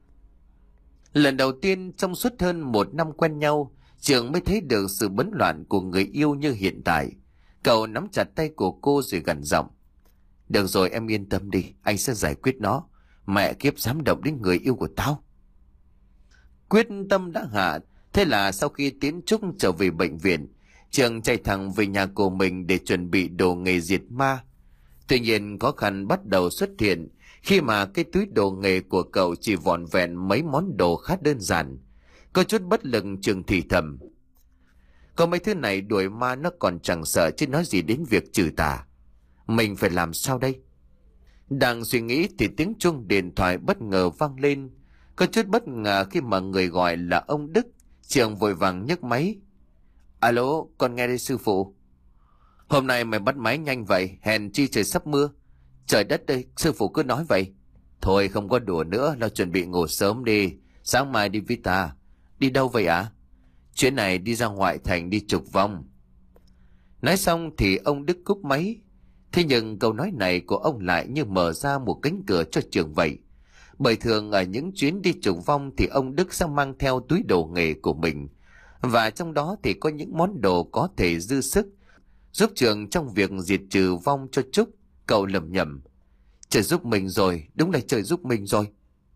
[SPEAKER 1] Lần đầu tiên trong suốt hơn một năm quen nhau, Trường mới thấy được sự bấn loạn của người yêu như hiện tại. Cậu nắm chặt tay của cô rồi gằn giọng: "Được rồi, em yên tâm đi, anh sẽ giải quyết nó. Mẹ kiếp dám động đến người yêu của tao." Quyết tâm đã hạ, thế là sau khi tiến Trúc trở về bệnh viện, Trường chạy thẳng về nhà của mình để chuẩn bị đồ nghề diệt ma. Tuy nhiên khó khăn bắt đầu xuất hiện khi mà cái túi đồ nghề của cậu chỉ vỏn vẹn mấy món đồ khá đơn giản. Có chút bất lực, Trường thì thầm: "Có mấy thứ này đuổi ma nó còn chẳng sợ, chứ nói gì đến việc trừ tà. Mình phải làm sao đây?" Đang suy nghĩ thì tiếng chuông điện thoại bất ngờ vang lên. Có chút bất ngờ khi mà người gọi là ông Đức. Trường vội vàng nhấc máy. "Alo, con nghe đây sư phụ." "Hôm nay mày bắt máy nhanh vậy, hèn chi trời sắp mưa." "Trời đất ơi, sư phụ cứ nói vậy." "Thôi không có đùa nữa, lo chuẩn bị ngủ sớm đi. Sáng mai đi với ta." "Đi đâu vậy ạ?" À? "Chuyến này đi ra ngoại thành đi trục vong." Nói xong thì ông Đức cúp máy. Thế nhưng câu nói này của ông lại như mở ra một cánh cửa cho Trường vậy. Bởi thường ở những chuyến đi trục vong thì ông Đức sẽ mang theo túi đồ nghề của mình, và trong đó thì có những món đồ có thể dư sức giúp Trường trong việc diệt trừ vong cho Trúc. Cậu lẩm nhẩm: "Trời giúp mình rồi, đúng là trời giúp mình rồi."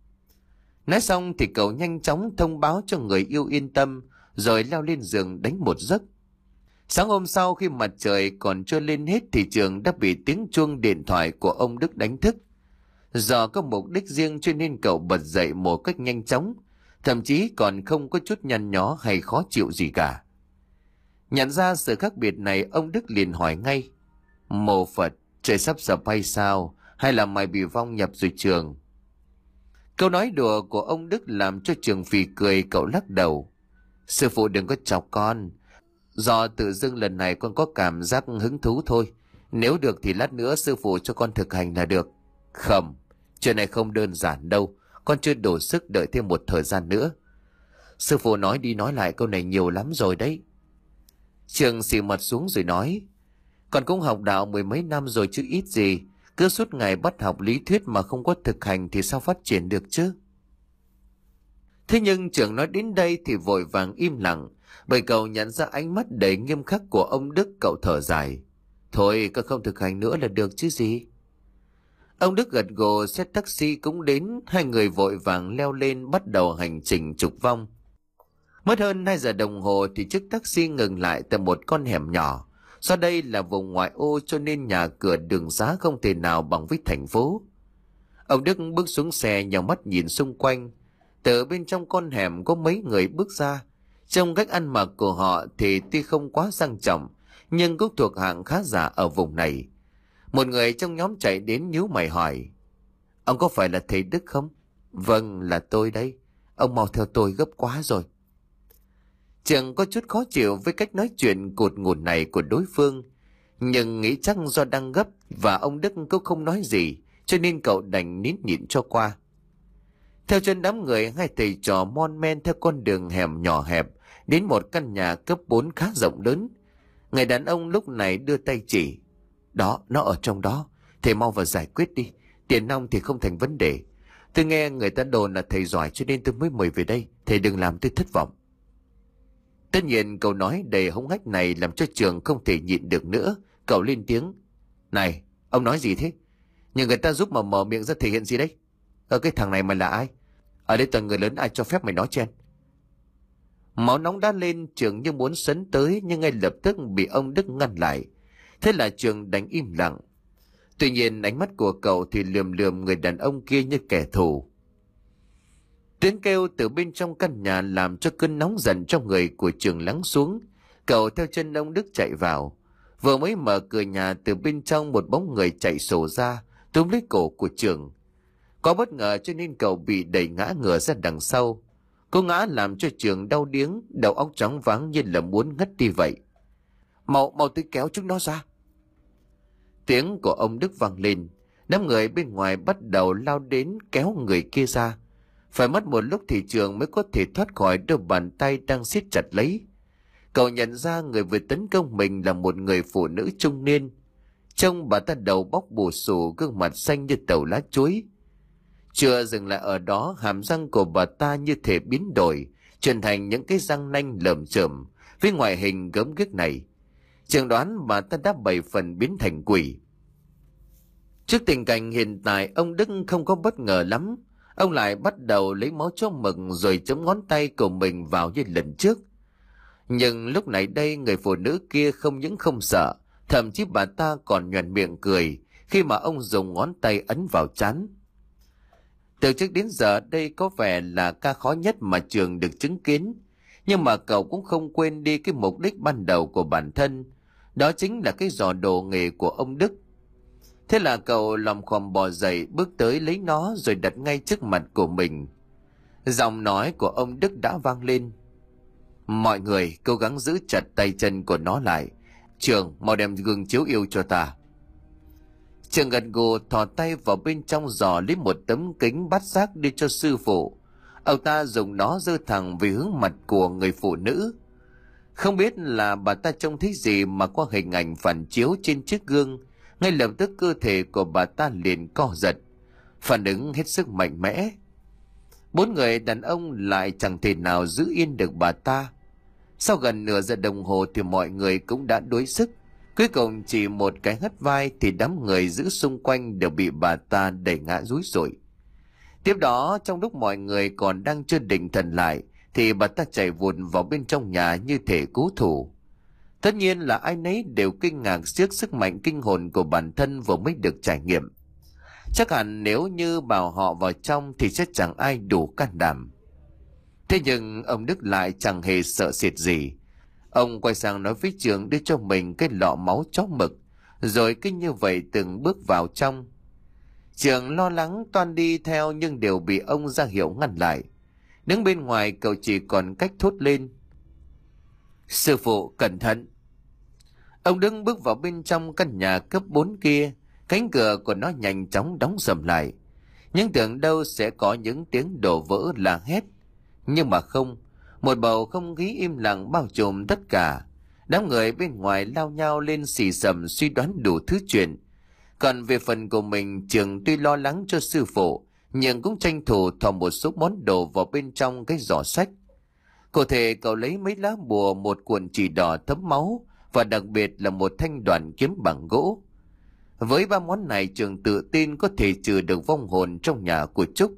[SPEAKER 1] Nói xong thì cậu nhanh chóng thông báo cho người yêu yên tâm, rồi leo lên giường đánh một giấc. Sáng hôm sau khi mặt trời còn chưa lên hết thì Trường đã bị tiếng chuông điện thoại của ông Đức đánh thức. Do có mục đích riêng cho nên cậu bật dậy một cách nhanh chóng, thậm chí còn không có chút nhăn nhó hay khó chịu gì cả. Nhận ra sự khác biệt này, ông Đức liền hỏi ngay: "Mô Phật, trời sắp sập hay sao? Hay là mày bị vong nhập rồi Trường?" Câu nói đùa của ông Đức làm cho Trường phì cười. Cậu lắc đầu: "Sư phụ đừng có chọc con. Do tự dưng lần này con có cảm giác hứng thú thôi. Nếu được thì lát nữa sư phụ cho con thực hành là được." "Không, chuyện này không đơn giản đâu. Con chưa đủ sức đợi thêm một thời gian nữa." "Sư phụ nói đi nói lại câu này nhiều lắm rồi đấy." Trường xì mặt xuống rồi nói: "Con cũng học đạo mười mấy năm rồi chứ ít gì. Cứ suốt ngày bắt học lý thuyết mà không có thực hành thì sao phát triển được chứ?" Thế nhưng Trường nói đến đây thì vội vàng im lặng, bởi cậu nhận ra ánh mắt đầy nghiêm khắc của ông Đức. Cậu thở dài: "Thôi, con không thực hành nữa là được chứ gì." Ông Đức gật gù. Xe taxi cũng đến. Hai người vội vàng leo lên bắt đầu hành trình trục vong. Mất hơn hai giờ đồng hồ thì chiếc taxi ngừng lại tại một con hẻm nhỏ. Do đây là vùng ngoại ô cho nên nhà cửa đường xá không thể nào bằng với thành phố. Ông Đức bước xuống xe, nhào mắt nhìn xung quanh. Từ bên trong con hẻm có mấy người bước ra. Trong cách ăn mặc của họ thì tuy không quá sang trọng, nhưng cũng thuộc hạng khá giả ở vùng này. Một người trong nhóm chạy đến nhíu mày hỏi: "Ông có phải là thầy Đức không?" "Vâng, là tôi đấy. Ông mau theo tôi, gấp quá rồi." Trường có chút khó chịu với cách nói chuyện cụt ngùn này của đối phương, nhưng nghĩ chắc do đang gấp và ông Đức cũng không nói gì, cho nên cậu đành nín nhịn cho qua. Theo chân đám người, hai thầy trò mon men theo con đường hẻm nhỏ hẹp đến một căn nhà cấp bốn khá rộng lớn. Người đàn ông lúc này đưa tay chỉ: "Đó, nó ở trong đó. Thầy mau vào giải quyết đi. Tiền nong thì không thành vấn đề. Tôi nghe người ta đồn là thầy giỏi cho nên tôi mới mời về đây. Thầy đừng làm tôi thất vọng." Tất nhiên câu nói đầy hống hách này làm cho Trường không thể nhịn được nữa. Cậu lên tiếng: "Này, ông nói gì thế? Nhưng người ta giúp mà mở miệng ra thể hiện gì đấy? Ở cái thằng này mày là ai? Ở đây toàn người lớn, ai cho phép mày nói chen?" Máu nóng đã lên. Trường như muốn sấn tới nhưng ngay lập tức bị ông Đức ngăn lại. Thế là Trường đánh im lặng. Tuy nhiên ánh mắt của cậu thì lườm lườm người đàn ông kia như kẻ thù. Tiếng kêu từ bên trong căn nhà làm cho cơn nóng giận trong người của Trường lắng xuống. Cậu theo chân ông Đức chạy vào. Vừa mới mở cửa nhà, từ bên trong một bóng người chạy sổ ra, túm lấy cổ của Trường. Có bất ngờ cho nên cậu bị đẩy ngã ngửa ra đằng sau. Cô ngã làm cho Trường đau điếng, đầu óc trống váng như là muốn ngất đi vậy. Mau, mau tới kéo chúng nó ra. Tiếng của ông Đức vang lên. Đám người bên ngoài bắt đầu lao đến kéo người kia ra. Phải mất một lúc thì Trường mới có thể thoát khỏi đôi bàn tay đang siết chặt lấy. Cậu nhận ra người vừa tấn công mình là một người phụ nữ trung niên. Trông bà ta đầu bóc bù xù, gương mặt xanh như tàu lá chuối. Chưa dừng lại ở đó, hàm răng của bà ta như thể biến đổi, chuyển thành những cái răng nanh lởm chởm với ngoại hình gớm ghiếc này. Trường đoán bà ta đã bảy phần biến thành quỷ. Trước tình cảnh hiện tại, ông Đức không có bất ngờ lắm. Ông lại bắt đầu lấy máu chó mực rồi chấm ngón tay của mình vào như lần trước. Nhưng lúc này đây, người phụ nữ kia không những không sợ, thậm chí bà ta còn nhoẻn miệng cười khi mà ông dùng ngón tay ấn vào trán. Từ trước đến giờ đây có vẻ là ca khó nhất mà Trường được chứng kiến, nhưng mà cậu cũng không quên đi cái mục đích ban đầu của bản thân, đó chính là cái giỏ đồ nghề của ông Đức. Thế là cậu lòm khòm bò dậy, bước tới lấy nó rồi đặt ngay trước mặt của mình. Giọng nói của ông Đức đã vang lên. Mọi người cố gắng giữ chặt tay chân của nó lại. Trường, mau đem gương chiếu yêu cho ta. Trường gật gù thò tay vào bên trong giỏ lấy một tấm kính bát giác đi cho sư phụ. Ông ta dùng nó giơ thẳng về hướng mặt của người phụ nữ. Không biết là bà ta trông thấy gì mà qua hình ảnh phản chiếu trên chiếc gương, ngay lập tức cơ thể của bà ta liền co giật, phản ứng hết sức mạnh mẽ. Bốn người đàn ông lại chẳng thể nào giữ yên được bà ta. Sau gần nửa giờ đồng hồ thì mọi người cũng đã đuối sức. Cuối cùng chỉ một cái hất vai thì đám người giữ xung quanh đều bị bà ta đẩy ngã rúi rủi. Tiếp đó, trong lúc mọi người còn đang chưa định thần lại thì bà ta chạy vụn vào bên trong nhà như thể cứu thủ. Tất nhiên là ai nấy đều kinh ngạc trước sức mạnh kinh hồn của bản thân vừa mới được trải nghiệm. Chắc hẳn nếu như bảo họ vào trong thì sẽ chẳng ai đủ can đảm. Thế nhưng ông Đức lại chẳng hề sợ sệt gì. Ông quay sang nói với Trường đưa cho mình cái lọ máu chó mực, rồi cứ như vậy từng bước vào trong. Trường lo lắng toan đi theo nhưng đều bị ông ra hiệu ngăn lại. Đứng bên ngoài cậu chỉ còn cách thốt lên. Sư phụ cẩn thận. Ông đứng bước vào bên trong căn nhà cấp bốn kia. Cánh cửa của nó nhanh chóng đóng sầm lại. Nhưng tưởng đâu sẽ có những tiếng đổ vỡ la hét. Nhưng mà không. Một bầu không khí im lặng bao trùm tất cả. Đám người bên ngoài lao nhau lên xì xầm suy đoán đủ thứ chuyện. Còn về phần của mình, Trường tuy lo lắng cho sư phụ, nhưng cũng tranh thủ thò một số món đồ vào bên trong cái giỏ sách. Cụ thể cậu lấy mấy lá bùa, một cuộn chỉ đỏ thấm máu và đặc biệt là một thanh đoàn kiếm bằng gỗ. Với ba món này, Trường tự tin có thể trừ được vong hồn trong nhà của Trúc.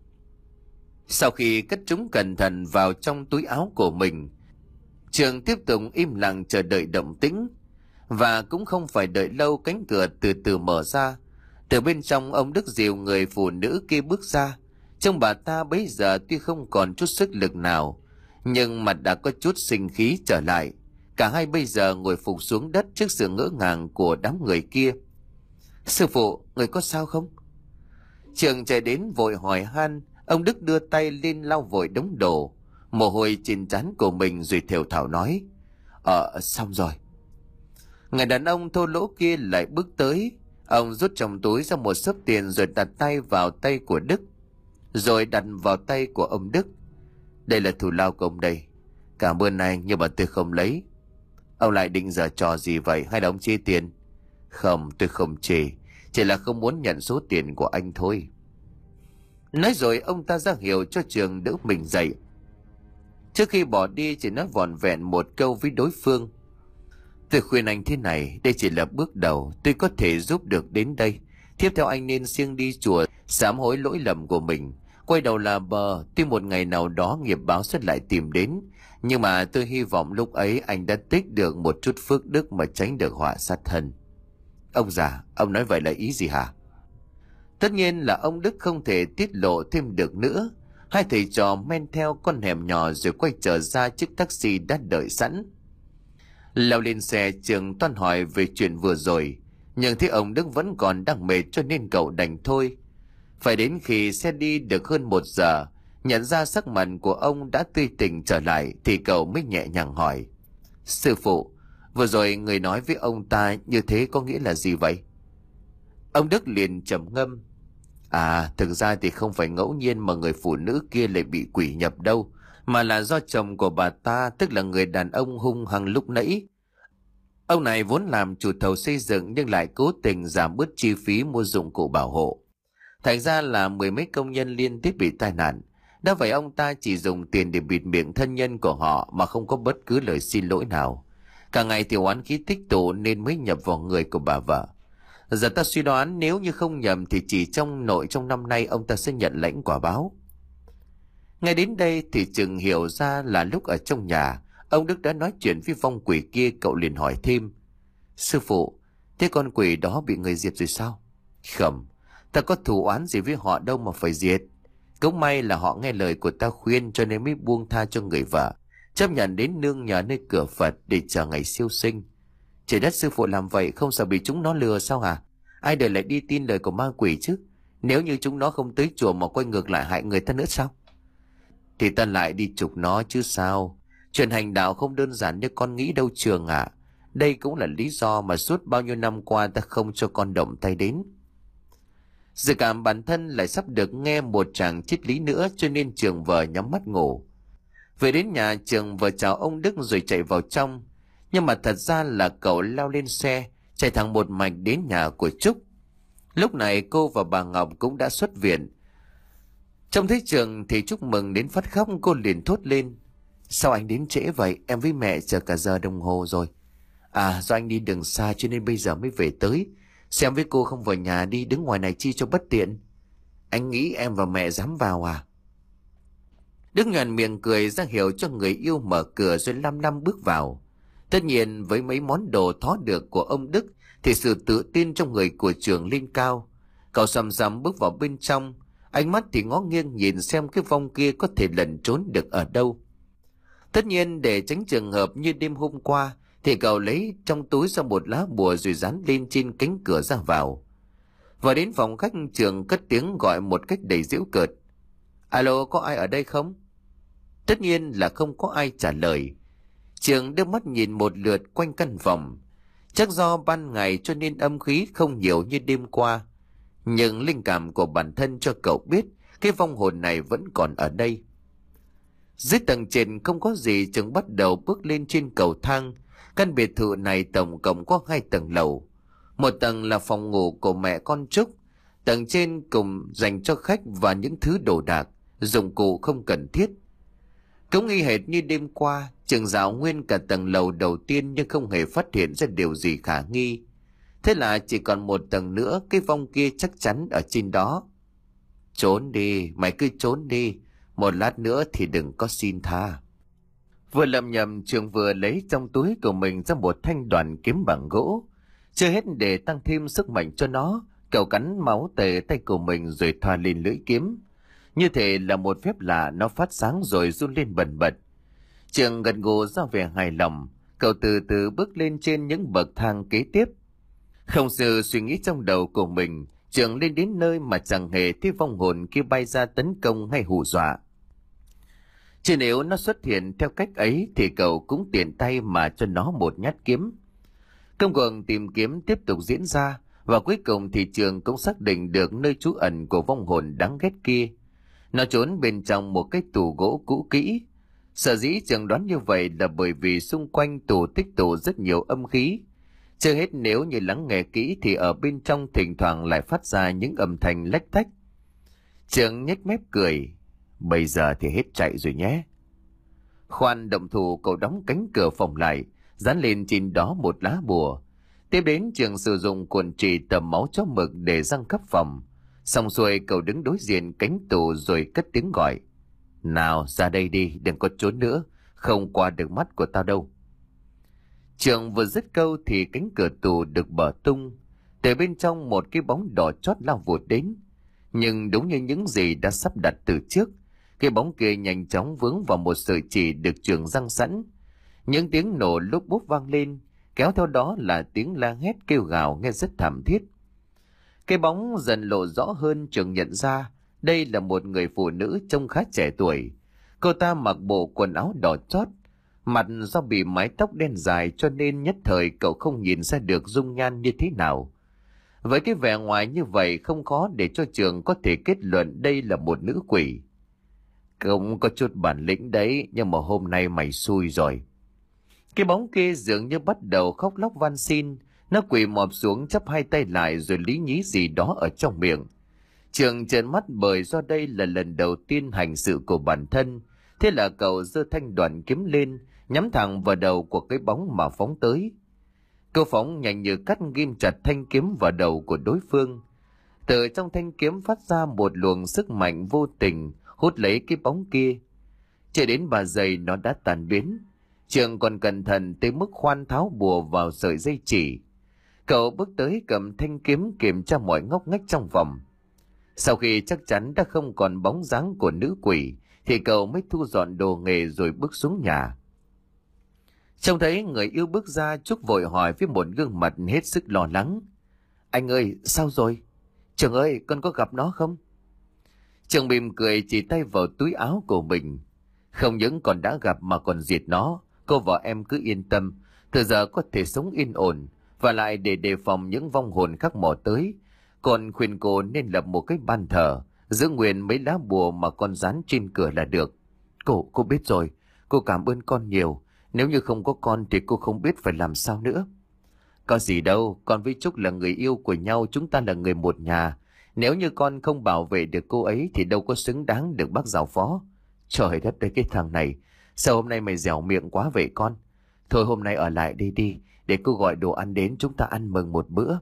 [SPEAKER 1] Sau khi cất chúng cẩn thận vào trong túi áo của mình, Trường tiếp tục im lặng chờ đợi động tĩnh. Và cũng không phải đợi lâu, cánh cửa từ từ mở ra. Từ bên trong ông Đức dìu người phụ nữ kia bước ra. Trông bà ta bấy giờ tuy không còn chút sức lực nào, nhưng mặt đã có chút sinh khí trở lại. Cả hai bây giờ ngồi phục xuống đất trước sự ngỡ ngàng của đám người kia. Sư phụ, người có sao không? Trường chạy đến vội hỏi han. Ông Đức đưa tay lên lau vội đống đồ, mồ hôi trên trán của mình, rồi thều thào nói. Ờ, xong rồi. Người đàn ông thô lỗ kia lại bước tới. Ông rút trong túi ra một xấp tiền rồi đặt tay vào tay của Đức, rồi đặt vào tay của ông Đức. Đây là thù lao của ông đây. Cảm ơn anh nhưng mà tôi không lấy. Ông lại định giở trò gì vậy, hay là ông chê tiền? Không, tôi không chê, chỉ là không muốn nhận số tiền của anh thôi. Nói rồi ông ta ra hiệu cho Trường đỡ mình dậy. Trước khi bỏ đi chỉ nói vỏn vẹn một câu với đối phương. Tôi khuyên anh thế này, đây chỉ là bước đầu, tôi có thể giúp được đến đây. Tiếp theo anh nên siêng đi chùa, sám hối lỗi lầm của mình, quay đầu là bờ. Tuy một ngày nào đó nghiệp báo sẽ lại tìm đến, nhưng mà tôi hy vọng lúc ấy anh đã tích được một chút phước đức mà tránh được họa sát thân. Ông già, ông nói vậy là ý gì hả? Tất nhiên là ông Đức không thể tiết lộ thêm được nữa. Hai thầy trò men theo con hẻm nhỏ rồi quay trở ra chiếc taxi đã đợi sẵn. Leo lên xe, Trường toan hỏi về chuyện vừa rồi, nhưng thấy ông Đức vẫn còn đang mệt cho nên cậu đành thôi. Phải đến khi xe đi được hơn một giờ, nhận ra sắc mặt của ông đã tươi tỉnh trở lại thì cậu mới nhẹ nhàng hỏi: Sư phụ, vừa rồi người nói với ông ta như thế có nghĩa là gì vậy? Ông Đức liền trầm ngâm: À, thực ra thì không phải ngẫu nhiên mà người phụ nữ kia lại bị quỷ nhập đâu, mà là do chồng của bà ta, tức là người đàn ông hung hăng lúc nãy. Ông này vốn làm chủ thầu xây dựng nhưng lại cố tình giảm bớt chi phí mua dụng cụ bảo hộ. Thành ra là mười mấy công nhân liên tiếp bị tai nạn. Đã vậy ông ta chỉ dùng tiền để bịt miệng thân nhân của họ mà không có bất cứ lời xin lỗi nào. Cả ngày thì oán khí tích tụ nên mới nhập vào người của bà vợ. Giờ ta suy đoán nếu như không nhầm thì chỉ trong nội trong năm nay ông ta sẽ nhận lãnh quả báo. Ngay đến đây thì Chừng hiểu ra là lúc ở trong nhà, ông Đức đã nói chuyện với vong quỷ kia. Cậu liền hỏi thêm: Sư phụ, thế con quỷ đó bị người diệt rồi sao? Không, ta có thù oán gì với họ đâu mà phải diệt. Cũng may là họ nghe lời của ta khuyên cho nên mới buông tha cho người vợ, chấp nhận đến nương nhờ nơi cửa Phật để chờ ngày siêu sinh. Trời đất, sư phụ làm vậy không sợ bị chúng nó lừa sao hả? Ai đời lại đi tin lời của ma quỷ chứ? Nếu như chúng nó không tới chùa mà quay ngược lại hại người ta nữa sao? Thì ta lại đi chụp nó chứ sao. Chuyện hành đạo không đơn giản như con nghĩ đâu Trường ạ. À. Đây cũng là lý do mà suốt bao nhiêu năm qua ta không cho con động tay đến. Dự cảm bản thân lại sắp được nghe một tràng triết lý nữa cho nên Trường vờ nhắm mắt ngủ. Về đến nhà, Trường vờ chào ông Đức rồi chạy vào trong. Nhưng mà thật ra là cậu leo lên xe, chạy thẳng một mạch đến nhà của Trúc. Lúc này cô và bà Ngọc cũng đã xuất viện. Trông thấy Trường thì Trúc mừng đến phát khóc, cô liền thốt lên: Sao anh đến trễ vậy? Em với mẹ chờ cả giờ đồng hồ rồi. À, do anh đi đường xa cho nên bây giờ mới về tới. Xem với cô không vào nhà đi, đứng ngoài này chi cho bất tiện. Anh nghĩ em và mẹ dám vào à? Đức nhoẻn miệng cười ra hiệu cho người yêu mở cửa rồi lăm lăm bước vào. Tất nhiên với mấy món đồ thó được của ông Đức thì sự tự tin trong người của Trường lên cao. Cậu sầm sầm bước vào bên trong, ánh mắt thì ngó nghiêng nhìn xem cái vong kia có thể lẩn trốn được ở đâu. Tất nhiên để tránh trường hợp như đêm hôm qua thì cậu lấy trong túi ra một lá bùa rồi dán lên trên cánh cửa ra vào. Vào đến phòng khách, Trường cất tiếng gọi một cách đầy giễu cợt: Alo, có ai ở đây không? Tất nhiên là không có ai trả lời. Trường đưa mắt nhìn một lượt quanh căn phòng. Chắc do ban ngày cho nên âm khí không nhiều như đêm qua. Nhưng linh cảm của bản thân cho cậu biết cái vong hồn này vẫn còn ở đây. Dưới tầng trên không có gì, Trường bắt đầu bước lên trên cầu thang. Căn biệt thự này tổng cộng có hai tầng lầu. Một tầng là phòng ngủ của mẹ con Trúc. Tầng trên cùng dành cho khách và những thứ đồ đạc, dụng cụ không cần thiết. Cũng y hệt như đêm qua, Trường dạo nguyên cả tầng lầu đầu tiên nhưng không hề phát hiện ra điều gì khả nghi. Thế là chỉ còn một tầng nữa, cái vong kia chắc chắn ở trên đó. Trốn đi, mày cứ trốn đi, một lát nữa thì đừng có xin tha. Vừa lầm nhầm, Trường vừa lấy trong túi của mình ra một thanh đoàn kiếm bằng gỗ. Chưa hết để tăng thêm sức mạnh cho nó, cậu cắn máu tề tay của mình rồi thoa lên lưỡi kiếm. Như thể là một phép lạ, nó phát sáng rồi run lên bần bật. Trường gật gù ra vẻ hài lòng, cậu từ từ bước lên trên những bậc thang kế tiếp. Không sự suy nghĩ trong đầu của mình, Trường lên đến nơi mà chẳng hề thấy vong hồn kia bay ra tấn công hay hù dọa. Chỉ nếu nó xuất hiện theo cách ấy thì cậu cũng tiện tay mà cho nó một nhát kiếm. Công cuộc tìm kiếm tiếp tục diễn ra, và cuối cùng thì Trường cũng xác định được nơi trú ẩn của vong hồn đáng ghét kia. Nó trốn bên trong một cái tủ gỗ cũ kỹ. Sở dĩ Trường đoán như vậy là bởi vì xung quanh tủ tích tụ rất nhiều âm khí. Chưa hết, nếu như lắng nghe kỹ thì ở bên trong thỉnh thoảng lại phát ra những âm thanh lách tách. Trường nhếch mép cười: Bây giờ thì hết chạy rồi nhé. Khoan động thủ, cậu đóng cánh cửa phòng lại, dán lên trên đó một lá bùa. Tiếp đến Trường sử dụng cuộn chỉ tầm máu chó mực để răng khắp phòng. Xong xuôi, cậu đứng đối diện cánh tủ rồi cất tiếng gọi: Nào ra đây đi, đừng có trốn nữa, không qua được mắt của tao đâu. Trường vừa dứt câu thì cánh cửa tủ được mở tung. Từ bên trong một cái bóng đỏ chót lao vụt đến. Nhưng đúng như những gì đã sắp đặt từ trước, Cái bóng kia nhanh chóng vướng vào một sợi chỉ được trường răng sẵn. Những tiếng nổ lúc bút vang lên, kéo theo đó là tiếng la hét kêu gào nghe rất thảm thiết. Cái bóng dần lộ rõ hơn, trường nhận ra đây là một người phụ nữ trông khá trẻ tuổi. Cô ta mặc bộ quần áo đỏ chót, mặt do bị mái tóc đen dài cho nên nhất thời cậu không nhìn ra được dung nhan như thế nào. Với cái vẻ ngoài như vậy không khó để cho trường có thể kết luận đây là một nữ quỷ. Cũng có chút bản lĩnh đấy, nhưng mà hôm nay mày xui rồi. Cái bóng kia dường như bắt đầu khóc lóc van xin. Nó quỳ mọp xuống chắp hai tay lại rồi lý nhí gì đó ở trong miệng. Trường trợn mắt bởi do đây là lần đầu tiên hành sự của bản thân. Thế là cậu giơ thanh đoàn kiếm lên, nhắm thẳng vào đầu của cái bóng mà phóng tới. Cậu phóng nhanh như cắt ghim chặt thanh kiếm vào đầu của đối phương. Từ trong thanh kiếm phát ra một luồng sức mạnh vô tình hút lấy cái bóng kia. Chưa đến ba giây nó đã tan biến. Trường còn cẩn thận tới mức khoan tháo bùa vào sợi dây chỉ. Cậu bước tới cầm thanh kiếm kiểm tra mọi ngóc ngách trong phòng. Sau khi chắc chắn đã không còn bóng dáng của nữ quỷ thì cậu mới thu dọn đồ nghề rồi bước xuống nhà. Trông thấy người yêu bước ra, Trúc vội hỏi với một gương mặt hết sức lo lắng: "Anh ơi, sao rồi? Trường ơi, con có gặp nó không?" Trường mỉm cười chỉ tay vào túi áo của mình. "Không những còn đã gặp mà còn diệt nó. Cô và em cứ yên tâm, từ giờ có thể sống yên ổn. Và lại để đề phòng những vong hồn khác mò tới, còn khuyên cô nên lập một cái ban thờ, giữ nguyên mấy lá bùa mà con dán trên cửa là được." Cô, cô biết rồi. Cô cảm ơn con nhiều. Nếu như không có con thì cô không biết phải làm sao nữa. "Có gì đâu, con với Trúc là người yêu của nhau, chúng ta là người một nhà. Nếu như con không bảo vệ được cô ấy thì đâu có xứng đáng được bác giao phó." "Trời đất ơi, cái thằng này, sao hôm nay mày dẻo miệng quá vậy con? Thôi hôm nay ở lại đây đi, để cô gọi đồ ăn đến chúng ta ăn mừng một bữa."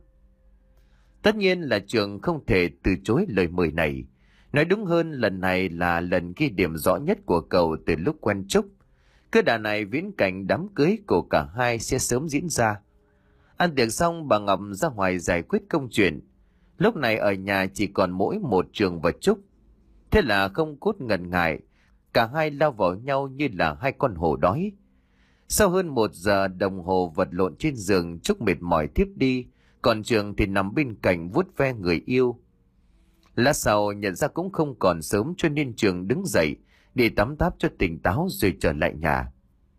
[SPEAKER 1] Tất nhiên là Trường không thể từ chối lời mời này. Nói đúng hơn, lần này là lần ghi điểm rõ nhất của cậu từ lúc quen Trúc. Cứ đà này viễn cảnh đám cưới của cả hai sẽ sớm diễn ra. Ăn tiệc xong, bà Ngọc ra ngoài giải quyết công chuyện. Lúc này ở nhà chỉ còn mỗi một Trường và Trúc. Thế là không cốt ngần ngại, cả hai lao vào nhau như là hai con hổ đói. Sau hơn một giờ đồng hồ vật lộn trên giường, Trúc mệt mỏi thiếp đi, còn Trường thì nằm bên cạnh vuốt ve người yêu. Lát sau nhận ra cũng không còn sớm cho nên Trường đứng dậy đi tắm táp cho tỉnh táo rồi trở lại nhà.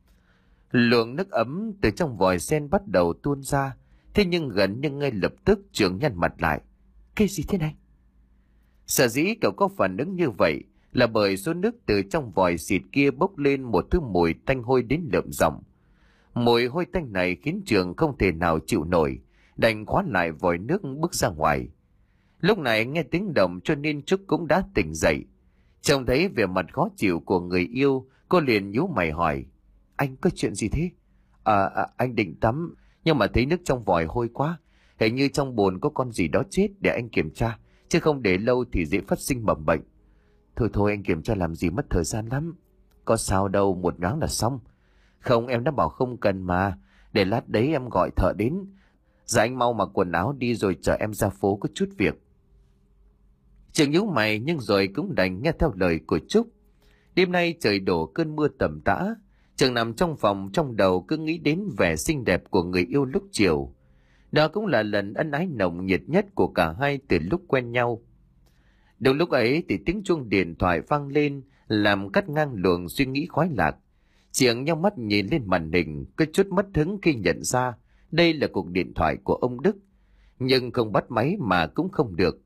[SPEAKER 1] Luồng nước ấm từ trong vòi sen bắt đầu tuôn ra, thế nhưng gần như ngay lập tức Trường nhăn mặt lại. "Cái gì thế này?" Sở dĩ cậu có phản ứng như vậy là bởi số nước từ trong vòi xịt kia bốc lên một thứ mùi tanh hôi đến lợm giọng. Mùi hôi tanh này khiến Trường không thể nào chịu nổi, đành khóa lại vòi nước bước ra ngoài. Lúc này nghe tiếng động cho nên Trúc cũng đã tỉnh dậy. Trông thấy vẻ mặt khó chịu của người yêu, cô liền nhíu mày hỏi: "Anh có chuyện gì thế?" À, à anh định tắm, nhưng mà thấy nước trong vòi hôi quá. Hình như trong bồn có con gì đó chết, để anh kiểm tra, chứ không để lâu thì dễ phát sinh mầm bệnh." "Thôi thôi anh kiểm tra làm gì, mất thời gian lắm." "Có sao đâu, một nhoáng là xong." "Không, em đã bảo không cần mà, để lát đấy em gọi thợ đến. Dạ anh mau mặc quần áo đi rồi chở em ra phố có chút việc." Trường nhíu mày nhưng rồi cũng đành nghe theo lời của Trúc. Đêm nay trời đổ cơn mưa tầm tã. Trường nằm trong phòng, trong đầu cứ nghĩ đến vẻ xinh đẹp của người yêu lúc chiều. Đó cũng là lần ân ái nồng nhiệt nhất của cả hai từ lúc quen nhau. Đúng lúc ấy thì tiếng chuông điện thoại vang lên, làm cắt ngang luồng suy nghĩ khoái lạc. Trường nhắm mắt nhìn lên màn hình, có chút mất hứng khi nhận ra đây là cuộc điện thoại của ông Đức. Nhưng không bắt máy mà cũng không được.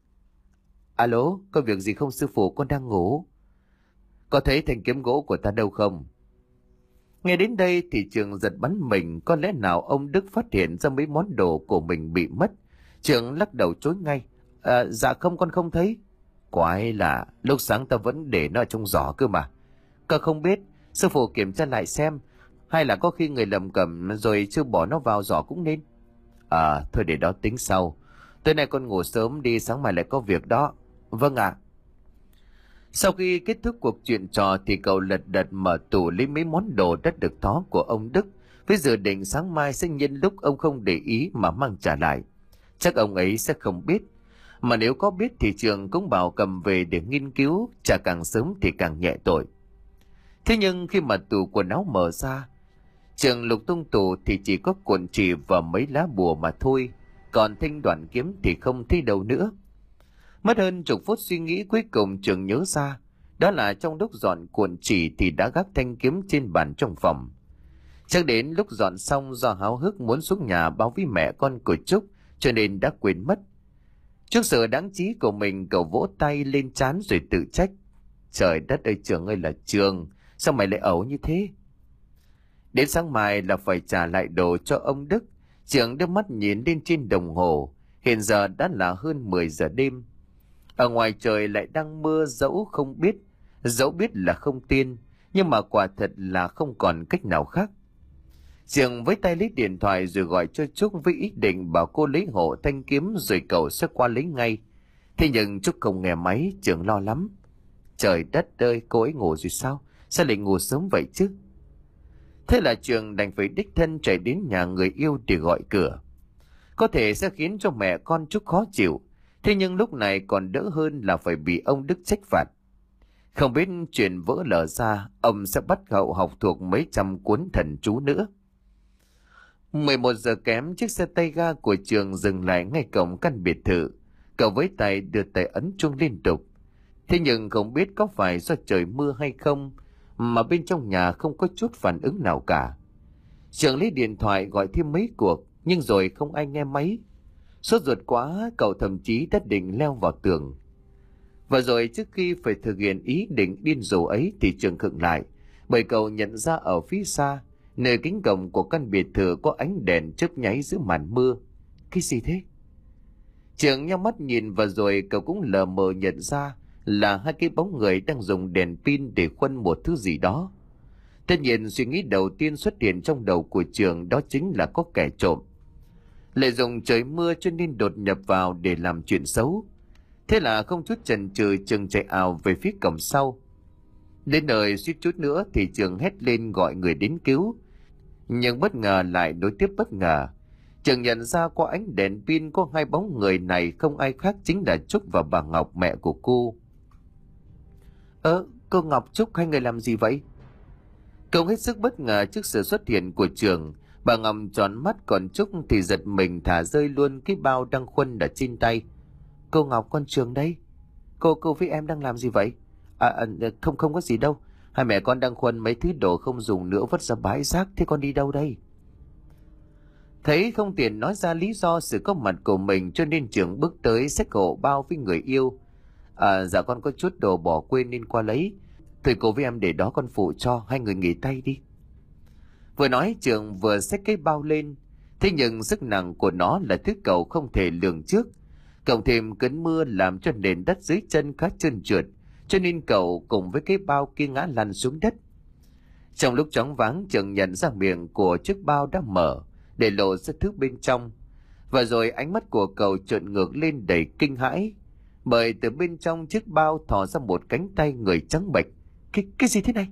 [SPEAKER 1] "Alo, có việc gì không sư phụ, con đang ngủ." "Có thấy thanh kiếm gỗ của ta đâu không?" Nghe đến đây thì Trường giật bắn mình, có lẽ nào ông Đức phát hiện ra mấy món đồ của mình bị mất. Trường lắc đầu chối ngay. À, "Dạ không, con không thấy." "Quái lạ, lúc sáng ta vẫn để nó ở trong giỏ cơ mà." "Con không biết, sư phụ kiểm tra lại xem, hay là có khi người lầm cầm rồi chưa bỏ nó vào giỏ cũng nên." "À, thôi để đó tính sau. Tối nay con ngủ sớm đi, sáng mai lại có việc đó." "Vâng ạ." Sau khi kết thúc cuộc chuyện trò thì cậu lật đật mở tủ lấy mấy món đồ đất được thó của ông Đức, với dự định sáng mai sẽ nhân lúc ông không để ý mà mang trả lại. Chắc ông ấy sẽ không biết. Mà nếu có biết thì Trường cũng bảo cầm về để nghiên cứu, chả càng sớm thì càng nhẹ tội. Thế nhưng khi mà tủ quần áo mở ra, Trường lục tung tủ thì chỉ có cuộn chỉ và mấy lá bùa mà thôi, còn thanh đoạn kiếm thì không thấy đâu nữa. Mất hơn chục phút suy nghĩ, cuối cùng Trường nhớ ra, đó là trong lúc dọn cuộn chỉ thì đã gác thanh kiếm trên bàn trong phòng. Chắc đến lúc dọn xong do háo hức muốn xuống nhà báo với mẹ con của Trúc cho nên đã quên mất. Trước sự đáng trí của mình, cậu vỗ tay lên trán rồi tự trách. Trời đất ơi Trường ơi là Trường, sao mày lại ẩu như thế? Đến sáng mai là phải trả lại đồ cho ông Đức. Trường đưa mắt nhìn lên trên đồng hồ, hiện giờ đã là hơn mười giờ đêm. Ở ngoài trời lại đang mưa, dẫu không biết, dẫu biết là không tin, nhưng mà quả thật là không còn cách nào khác. Trường với tay lấy điện thoại rồi gọi cho Trúc với ý định bảo cô lấy hộ thanh kiếm rồi cậu sẽ qua lấy ngay. Thế nhưng Trúc không nghe máy. Trường lo lắm. Trời đất ơi, cô ấy ngủ rồi sao? Sao lại ngủ sớm vậy chứ? Thế là Trường đành phải đích thân chạy đến nhà người yêu để gọi cửa. Có thể sẽ khiến cho mẹ con Trúc khó chịu, thế nhưng lúc này còn đỡ hơn là phải bị ông Đức trách phạt. Không biết chuyện vỡ lở ra, ông sẽ bắt cậu học thuộc mấy trăm cuốn thần chú nữa. mười một giờ kém, chiếc xe tay ga của Trường dừng lại ngay cổng căn biệt thự. Cậu với tay đưa tay ấn chuông liên tục. Thế nhưng không biết có phải do trời mưa hay không mà bên trong nhà không có chút phản ứng nào cả. Trường lấy điện thoại gọi thêm mấy cuộc, nhưng rồi không ai nghe máy. Sốt ruột quá, cậu thậm chí đã định leo vào tường. Và rồi trước khi phải thực hiện ý định điên rồ ấy thì Trường khựng lại, bởi cậu nhận ra ở phía xa, nơi cánh cổng của căn biệt thự có ánh đèn chớp nháy giữa màn mưa. Cái gì thế? Trường nhắm mắt nhìn và rồi cậu cũng lờ mờ nhận ra là hai cái bóng người đang dùng đèn pin để khuân một thứ gì đó. Tất nhiên suy nghĩ đầu tiên xuất hiện trong đầu của Trường đó chính là có kẻ trộm. Lợi dụng trời mưa cho nên đột nhập vào để làm chuyện xấu. Thế là không chút chần chừ, Trường chạy ào về phía cổng sau. Đến nơi suýt chút nữa thì Trường hét lên gọi người đến cứu. Nhưng bất ngờ lại nối tiếp bất ngờ. Trường nhận ra qua ánh đèn pin có hai bóng người này không ai khác chính là Trúc và bà Ngọc, mẹ của cô. Ơ, cô Ngọc, Trúc, hai người làm gì vậy? Cậu hết sức bất ngờ trước sự xuất hiện của Trường. Bà Ngọc tròn mắt, còn Trúc thì giật mình thả rơi luôn cái bao đang khuân ở trên tay. Cô Ngọc, con Trường đây. Cô, cô với em đang làm gì vậy? À, à không, không có gì đâu. Hai mẹ con đang khuân mấy thứ đồ không dùng nữa vứt ra bãi rác, thế con đi đâu đây? Thấy không tiện nói ra lý do sự có mặt của mình cho nên Trường bước tới xách hộ bao với người yêu. À, dạ con có chút đồ bỏ quên nên qua lấy. Thôi cô với em để đó con phụ cho, hai người nghỉ tay đi. Vừa nói Trường vừa xách cái bao lên. Thế nhưng sức nặng của nó là thứ cậu không thể lường trước. Cộng thêm cơn mưa làm cho nền đất dưới chân khá trơn trượt, cho nên cậu cùng với cái bao kia ngã lăn xuống đất. Trong lúc choáng váng, Trường nhận ra miệng của chiếc bao đã mở, để lộ ra thứ bên trong. Và rồi ánh mắt của cậu trợn ngược lên đầy kinh hãi, bởi từ bên trong chiếc bao thò ra một cánh tay người trắng bệch. Cái, cái gì thế này?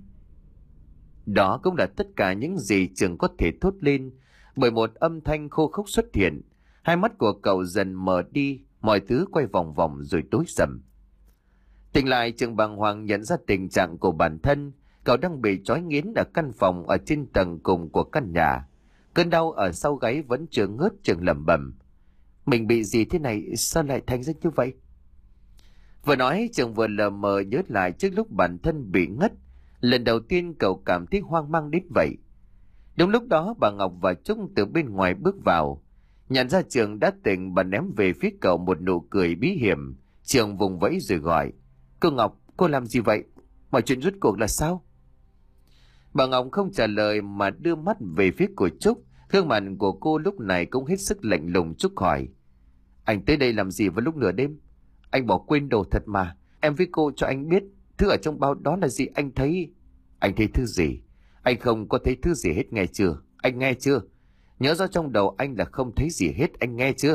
[SPEAKER 1] Đó cũng là tất cả những gì Trường có thể thốt lên, bởi một âm thanh khô khốc xuất hiện. Hai mắt của cậu dần mờ đi, mọi thứ quay vòng vòng rồi tối sầm. Tỉnh lại, Trường bàng hoàng nhận ra tình trạng của bản thân. Cậu đang bị trói nghiến ở căn phòng ở trên tầng cùng của căn nhà. Cơn đau ở sau gáy vẫn chưa ngớt. Trường lẩm bẩm, mình bị gì thế này, sao lại thành ra như vậy? Vừa nói Trường vừa lờ mờ nhớ lại trước lúc bản thân bị ngất, lần đầu tiên cậu cảm thấy hoang mang đến vậy. Đúng lúc đó bà Ngọc và Trúc từ bên ngoài bước vào. Nhận ra Trường đã tỉnh, bà ném về phía cậu một nụ cười bí hiểm. Trường vùng vẫy rồi gọi, cô Ngọc, cô làm gì vậy? Mọi chuyện rốt cuộc là sao? Bà Ngọc không trả lời mà đưa mắt về phía của Trúc. Gương mặt của cô lúc này cũng hết sức lạnh lùng. Trúc hỏi, anh tới đây làm gì vào lúc nửa đêm? Anh bỏ quên đồ thật mà. Em với cô cho anh biết thứ ở trong bao đó là gì. Anh thấy... Anh thấy thứ gì? Anh không có thấy thứ gì hết, nghe chưa? Anh nghe chưa? Nhớ ra trong đầu anh là không thấy gì hết, anh nghe chưa?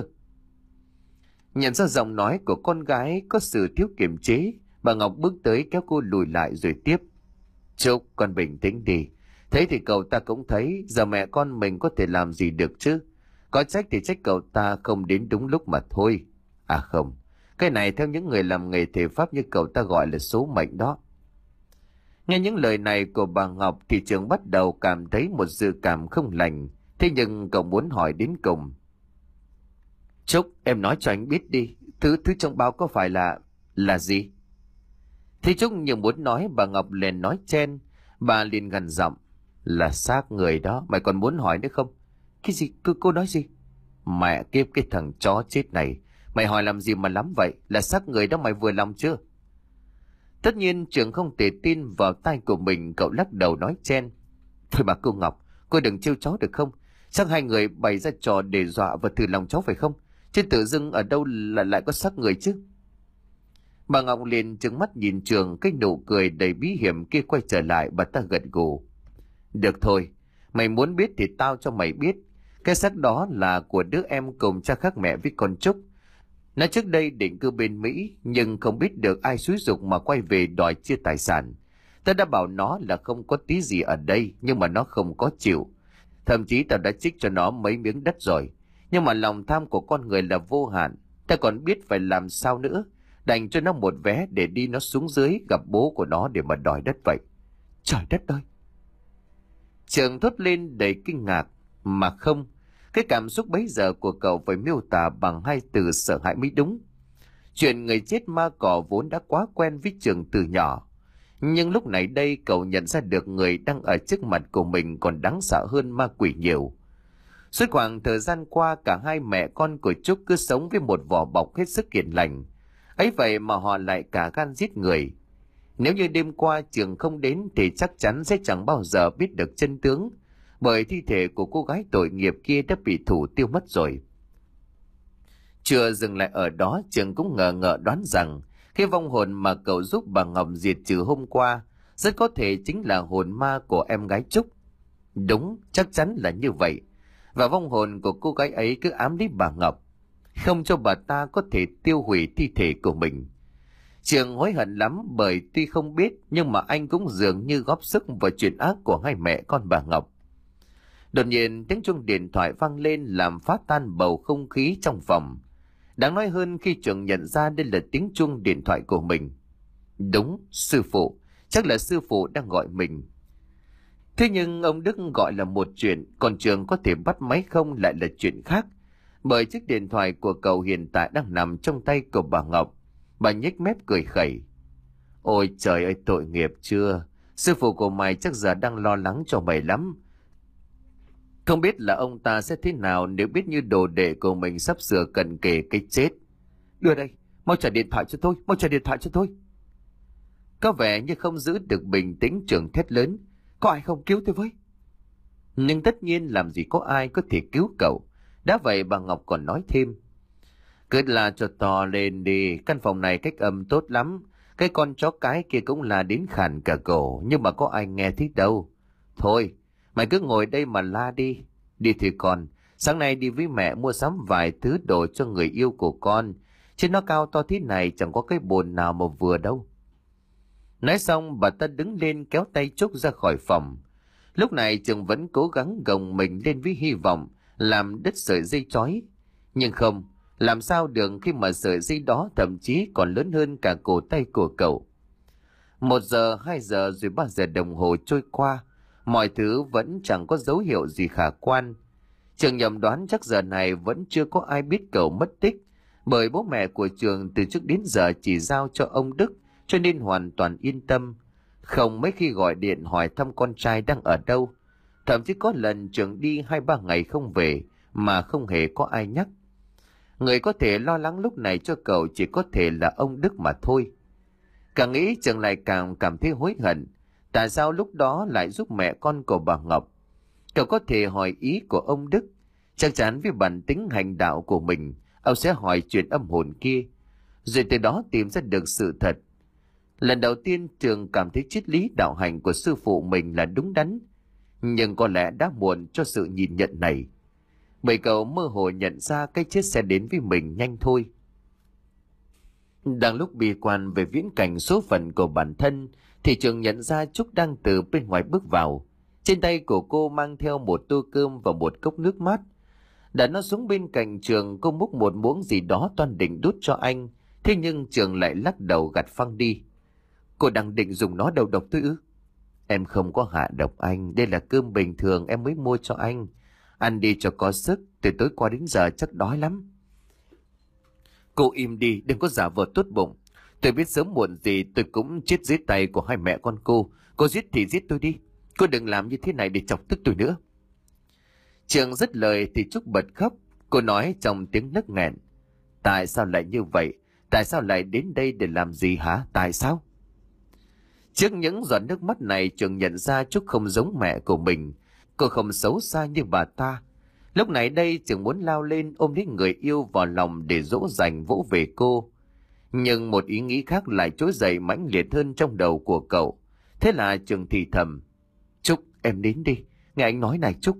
[SPEAKER 1] Nhận ra giọng nói của con gái có sự thiếu kiềm chế, bà Ngọc bước tới kéo cô lùi lại rồi tiếp. Trúc, con bình tĩnh đi. Thế thì cậu ta cũng thấy, giờ mẹ con mình có thể làm gì được chứ? Có trách thì trách cậu ta không đến đúng lúc mà thôi. À không, Cái này theo những người làm nghề thể pháp như cậu ta gọi là số mệnh đó. Nghe những lời này của bà Ngọc thì Trường bắt đầu cảm thấy một dự cảm không lành. Thế nhưng cậu muốn hỏi đến cùng. Trúc, em nói cho anh biết đi, thứ thứ trong bao có phải là... là gì? Thì Trúc như muốn nói, bà Ngọc liền nói chen. Bà liền gằn giọng. Là xác người đó, mày còn muốn hỏi nữa không? Cái gì? Cô, cô nói gì? Mẹ kiếp cái thằng chó chết này. Mày hỏi làm gì mà lắm vậy? Là xác người đó, mày vừa lòng chưa? Tất nhiên Trường không thể tin vào tai của mình. Cậu lắc đầu nói chen. Thôi mà cô Ngọc, cô đừng trêu cháu được không? Chắc hai người bày ra trò để dọa và thử lòng cháu phải không? Chứ tự dưng ở đâu là lại có xác người chứ? Bà Ngọc liền trừng mắt nhìn Trường, cái nụ cười đầy bí hiểm kia quay trở lại. Bà ta gật gù. Được thôi, mày muốn biết thì tao cho mày biết. Cái xác đó là của đứa em cùng cha khác mẹ với con Trúc. Nó trước đây định cư bên Mỹ, nhưng không biết được ai xúi giục mà quay về đòi chia tài sản. Ta đã bảo nó là không có tí gì ở đây, nhưng mà nó không có chịu. Thậm chí tao đã trích cho nó mấy miếng đất rồi. Nhưng mà lòng tham của con người là vô hạn. Ta còn biết phải làm sao nữa. Đành cho nó một vé để đi nó xuống dưới gặp bố của nó để mà đòi đất vậy. Trời đất ơi! Trường thốt lên đầy kinh ngạc. Mà không, cái cảm xúc bấy giờ của cậu phải miêu tả bằng hai từ sợ hãi mới đúng. Chuyện người chết ma cỏ vốn đã quá quen với Trường từ nhỏ. Nhưng lúc này đây cậu nhận ra được người đang ở trước mặt của mình còn đáng sợ hơn ma quỷ nhiều. Suốt khoảng thời gian qua, cả hai mẹ con của Trúc cứ sống với một vỏ bọc hết sức hiền lành. Ấy vậy mà họ lại cả gan giết người. Nếu như đêm qua Trường không đến thì chắc chắn sẽ chẳng bao giờ biết được chân tướng, bởi thi thể của cô gái tội nghiệp kia đã bị thủ tiêu mất rồi. Chưa dừng lại ở đó, Trường cũng ngờ ngợ đoán rằng cái vong hồn mà cậu giúp bà Ngọc diệt trừ hôm qua rất có thể chính là hồn ma của em gái Trúc. Đúng, chắc chắn là như vậy. Và vong hồn của cô gái ấy cứ ám lấy bà Ngọc, không cho bà ta có thể tiêu hủy thi thể của mình. Trường hối hận lắm, bởi tuy không biết nhưng mà anh cũng dường như góp sức vào chuyện ác của hai mẹ con bà Ngọc. Đột nhiên tiếng chuông điện thoại vang lên làm phá tan bầu không khí trong phòng. Đáng nói hơn khi Trường nhận ra đây là tiếng chuông điện thoại của mình. Đúng, sư phụ, chắc là sư phụ đang gọi mình. Thế nhưng ông Đức gọi là một chuyện, còn Trường có thể bắt máy không lại là chuyện khác. Bởi chiếc điện thoại của cậu hiện tại đang nằm trong tay của bà Ngọc. Bà nhếch mép cười khẩy. Ôi trời ơi, tội nghiệp chưa? Sư phụ của mày chắc giờ đang lo lắng cho mày lắm. Không biết là ông ta sẽ thế nào nếu biết như đồ đệ của mình sắp sửa cận kề cái chết. Đưa đây, mau trả điện thoại cho tôi, mau trả điện thoại cho tôi. Có vẻ như không giữ được bình tĩnh, Trường thét lớn. Có ai không cứu tôi với? Nhưng tất nhiên làm gì có ai có thể cứu cậu. Đã vậy bà Ngọc còn nói thêm. Cứ la cho to lên đi, căn phòng này cách âm tốt lắm. Cái con chó cái kia cũng là đến khàn cả cổ, nhưng mà có ai nghe thấy đâu. Thôi, mày cứ ngồi đây mà la đi. Đi thì con, sáng nay đi với mẹ mua sắm vài thứ đồ cho người yêu của con. Chứ nó cao to thế này chẳng có cái bồn nào mà vừa đâu. Nói xong bà ta đứng lên kéo tay Trúc ra khỏi phòng. Lúc này Trường vẫn cố gắng gồng mình lên với hy vọng làm đứt sợi dây trói. Nhưng không, làm sao được khi mà sợi dây đó thậm chí còn lớn hơn cả cổ tay của cậu. Một giờ, hai giờ rồi ba giờ đồng hồ trôi qua, mọi thứ vẫn chẳng có dấu hiệu gì khả quan. Trường nhầm đoán chắc giờ này vẫn chưa có ai biết cậu mất tích, bởi bố mẹ của Trường từ trước đến giờ chỉ giao cho ông Đức, cho nên hoàn toàn yên tâm. Không mấy khi gọi điện hỏi thăm con trai đang ở đâu. Thậm chí có lần Trường đi hai ba ngày không về mà không hề có ai nhắc. Người có thể lo lắng lúc này cho cậu chỉ có thể là ông Đức mà thôi. Càng nghĩ Trường lại càng cảm thấy hối hận. Tại sao lúc đó lại giúp mẹ con của bà Ngọc? Cậu có thể hỏi ý của ông Đức. Chắc chắn với bản tính hành đạo của mình, ông sẽ hỏi chuyện âm hồn kia, rồi từ đó tìm ra được sự thật. Lần đầu tiên Trường cảm thấy triết lý đạo hành của sư phụ mình là đúng đắn. Nhưng có lẽ đã muộn cho sự nhìn nhận này, bởi cậu mơ hồ nhận ra cái chết sẽ đến với mình nhanh thôi. Đang lúc bi quan về viễn cảnh số phận của bản thân thì Trường nhận ra Trúc đang từ bên ngoài bước vào. Trên tay của cô mang theo một tô cơm và một cốc nước mát. Đặt nó xuống bên cạnh Trường, cô múc một muỗng gì đó toan định đút cho anh Thế nhưng Trường lại lắc đầu gạt phăng đi. Cô đang định dùng nó đầu độc tôi ư? Em không có hạ độc anh, đây là cơm bình thường em mới mua cho anh. Ăn đi cho có sức, từ tối qua đến giờ chắc đói lắm. Cô im đi, đừng có giả vờ tốt bụng. Tôi biết sớm muộn gì tôi cũng chết dưới tay của hai mẹ con cô. Cô giết thì giết tôi đi. Cô đừng làm như thế này để chọc tức tôi nữa. Trường dứt lời thì Trúc bật khóc. Cô nói trong tiếng nấc nghẹn. Tại sao lại như vậy? Tại sao lại đến đây để làm gì hả? Tại sao? Trước những giọt nước mắt này, Trường nhận ra Trúc không giống mẹ của mình. Cô không xấu xa như bà ta. Lúc này đây Trường muốn lao lên ôm lấy người yêu vào lòng để dỗ dành vỗ về cô. Nhưng một ý nghĩ khác lại trỗi dậy mãnh liệt hơn trong đầu của cậu. Thế là Trường thì thầm. Trúc, em đến đi. Nghe anh nói này Trúc.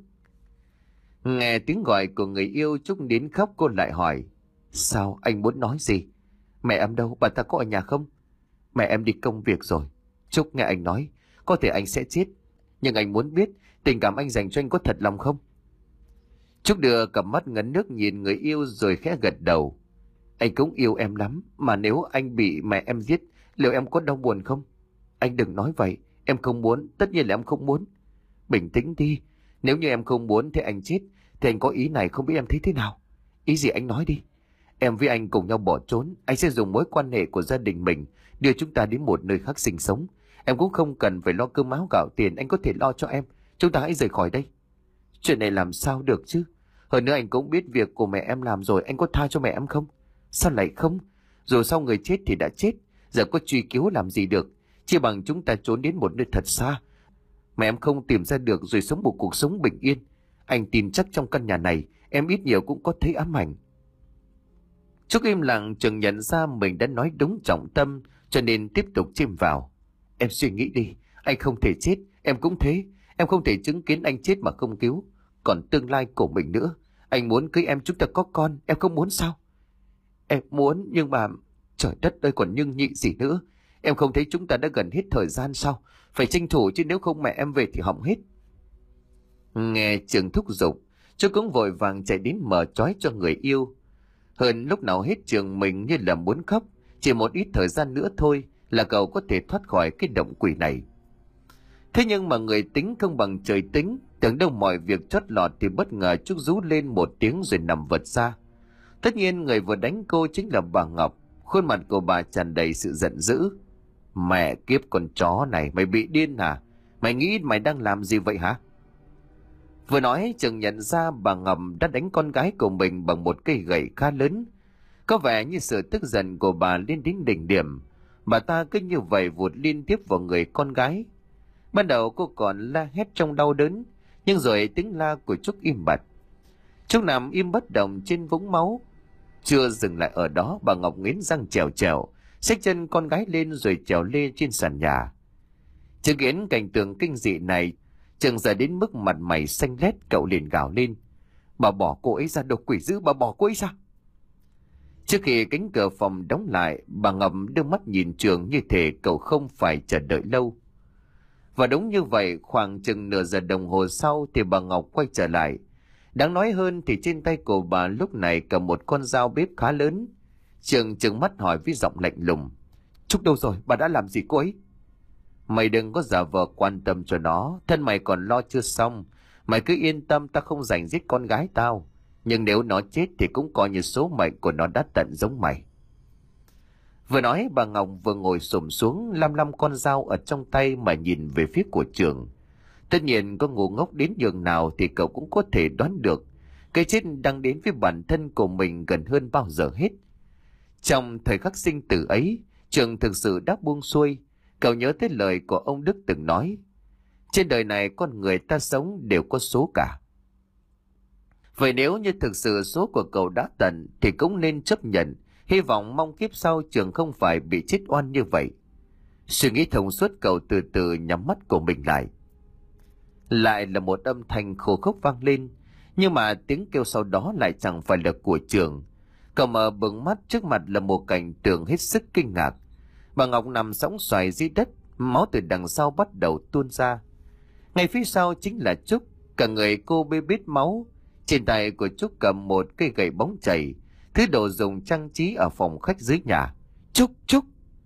[SPEAKER 1] Nghe tiếng gọi của người yêu, Trúc đến khóc. Cô lại hỏi. Sao, anh muốn nói gì? Mẹ em đâu, bà ta có ở nhà không? Mẹ em đi công việc rồi. Trúc, nghe anh nói, có thể anh sẽ chết, nhưng anh muốn biết tình cảm anh dành cho anh có thật lòng không? Trúc đưa cặp mắt ngấn nước nhìn người yêu rồi khẽ gật đầu. Anh cũng yêu em lắm, mà nếu anh bị mẹ em giết, liệu em có đau buồn không? Anh đừng nói vậy, em không muốn, tất nhiên là em không muốn. Bình tĩnh đi, nếu như em không muốn thì anh chết, thì anh có ý này không biết em thấy thế nào? Ý gì anh nói đi. Em với anh cùng nhau bỏ trốn, anh sẽ dùng mối quan hệ của gia đình mình đưa chúng ta đến một nơi khác sinh sống. Em cũng không cần phải lo cơm áo gạo tiền, anh có thể lo cho em. Chúng ta hãy rời khỏi đây. Chuyện này làm sao được chứ? Hơn nữa anh cũng biết việc của mẹ em làm rồi, anh có tha cho mẹ em không? Sao lại không? Dù sao người chết thì đã chết, giờ có truy cứu làm gì được? Chỉ bằng chúng ta trốn đến một nơi thật xa. Mẹ em không tìm ra được rồi sống một cuộc sống bình yên. Anh tin chắc trong căn nhà này em ít nhiều cũng có thấy ám ảnh. Trúc im lặng. Trường nhận ra mình đã nói đúng trọng tâm, cho nên tiếp tục chìm vào. Em suy nghĩ đi, anh không thể chết, em cũng thế. Em không thể chứng kiến anh chết mà không cứu. Còn tương lai của mình nữa. Anh muốn cưới em, chúng ta có con, em không muốn sao? Em muốn, nhưng mà trời đất ơi, còn nhưng nhị gì nữa. Em không thấy chúng ta đã gần hết thời gian sao? Phải tranh thủ chứ, nếu không mẹ em về thì hỏng hết. Nghe Trường thúc giục, chú cũng vội vàng chạy đến mở trói cho người yêu. Hơn lúc nào hết Trường mình như là muốn khóc. Chỉ một ít thời gian nữa thôi là cậu có thể thoát khỏi cái động quỷ này. Thế nhưng mà người tính không bằng trời tính. Tưởng đâu mọi việc chót lọt thì bất ngờ Trúc rú lên một tiếng rồi nằm vật ra. Tất nhiên người vừa đánh cô chính là bà Ngọc. Khuôn mặt của bà tràn đầy sự giận dữ. Mẹ kiếp con chó này, mày bị điên hả? Mày nghĩ mày đang làm gì vậy hả? Vừa nói Trường nhận ra bà Ngọc đã đánh con gái của mình bằng một cây gậy khá lớn. Có vẻ như sự tức giận của bà lên đến đỉnh điểm. Bà ta cứ như vậy vụt liên tiếp vào người con gái. Ban đầu cô còn la hét trong đau đớn, nhưng rồi tiếng la của Trúc im bặt. Trúc nằm im bất động trên vũng máu. Chưa dừng lại ở đó, bà Ngọc nghiến răng trèo trèo, xách chân con gái lên rồi trèo lê trên sàn nhà. Chứng kiến cảnh tượng kinh dị này, Trường giờ đến mức mặt mày xanh lét, cậu liền gào lên. Bà bỏ cô ấy ra, đồ quỷ dữ, bà bỏ cô ấy ra. Trước khi cánh cửa phòng đóng lại, bà Ngọc đưa mắt nhìn Trường như thể cậu không phải chờ đợi lâu. Và đúng như vậy, khoảng chừng nửa giờ đồng hồ sau thì bà Ngọc quay trở lại. Đáng nói hơn thì trên tay của bà lúc này cầm một con dao bếp khá lớn. Trường trừng mắt hỏi với giọng lạnh lùng. Trúc đâu rồi, bà đã làm gì cô ấy? Mày đừng có giả vờ quan tâm cho nó, thân mày còn lo chưa xong. Mày cứ yên tâm, ta không rảnh giết con gái tao. Nhưng nếu nó chết thì cũng coi như số mệnh của nó đã tận giống mày. Vừa nói bà Ngọc vừa ngồi xổm xuống lăm lăm con dao ở trong tay mà nhìn về phía của Trường. Tất nhiên có ngu ngốc đến nhường nào thì cậu cũng có thể đoán được cái chết đang đến với bản thân của mình gần hơn bao giờ hết. Trong thời khắc sinh tử ấy, Trường thực sự đã buông xuôi. Cậu nhớ tới lời của ông Đức từng nói. Trên đời này con người ta sống đều có số cả. Vậy nếu như thực sự số của cậu đã tận thì cũng nên chấp nhận. Hy vọng mong kiếp sau Trường không phải bị chết oan như vậy. Suy nghĩ thông suốt, cậu từ từ nhắm mắt của mình lại. Lại là một âm thanh khô khốc vang lên. Nhưng mà tiếng kêu sau đó lại chẳng phải là của Trường. Cậu mở bừng mắt, trước mặt là một cảnh tượng hết sức kinh ngạc. Bà Ngọc nằm sõng xoài dưới đất, máu từ đằng sau bắt đầu tuôn ra. Ngay phía sau chính là Trúc, cả người cô bê bết máu. Trên tay của Trúc cầm một cây gậy bóng chảy, thứ đồ dùng trang trí ở phòng khách dưới nhà. Trúc, Trúc!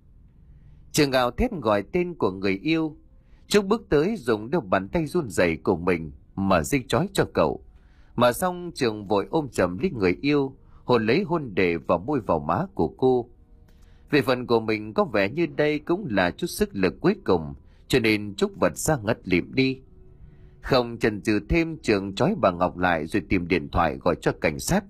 [SPEAKER 1] Trường gào thét gọi tên của người yêu. Trúc bước tới dùng đôi bàn tay run rẩy của mình mở dây trói cho cậu. Mà xong Trường vội ôm chầm lấy người yêu, hôn lấy hôn để vào môi vào má của cô. Về phần của mình có vẻ như đây cũng là chút sức lực cuối cùng, cho nên Trúc vật ra ngất lịm đi. Không chần chừ thêm, Trường trói bà Ngọc lại rồi tìm điện thoại gọi cho cảnh sát.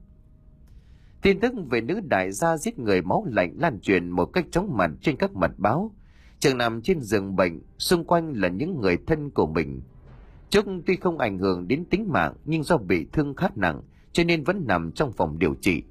[SPEAKER 1] Tin tức về nữ đại gia giết người máu lạnh lan truyền một cách chóng mặt trên các mặt báo. Trường nằm trên giường bệnh, xung quanh là những người thân của mình. Trúc tuy không ảnh hưởng đến tính mạng nhưng do bị thương khá nặng cho nên vẫn nằm trong phòng điều trị.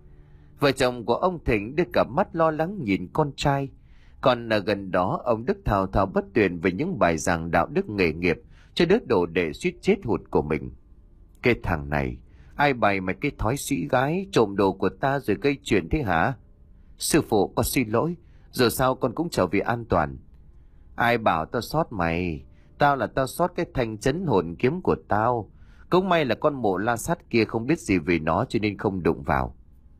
[SPEAKER 1] Vợ chồng của ông Thịnh đưa cặp mắt lo lắng nhìn con trai. Còn ở gần đó, ông Đức thao thao bất tuyệt về những bài giảng đạo đức nghề nghiệp cho đứa đồ đệ suýt chết hụt của mình. Cái thằng này, ai bày mày cái thói sĩ gái trộm đồ của ta rồi gây chuyện thế hả? Sư phụ, con xin lỗi, giờ sao con cũng trở về an toàn. Ai bảo tao sót mày? Tao là tao sót cái thanh chấn hồn kiếm của tao. Cũng may là con mộ la sát kia không biết gì về nó cho nên không đụng vào.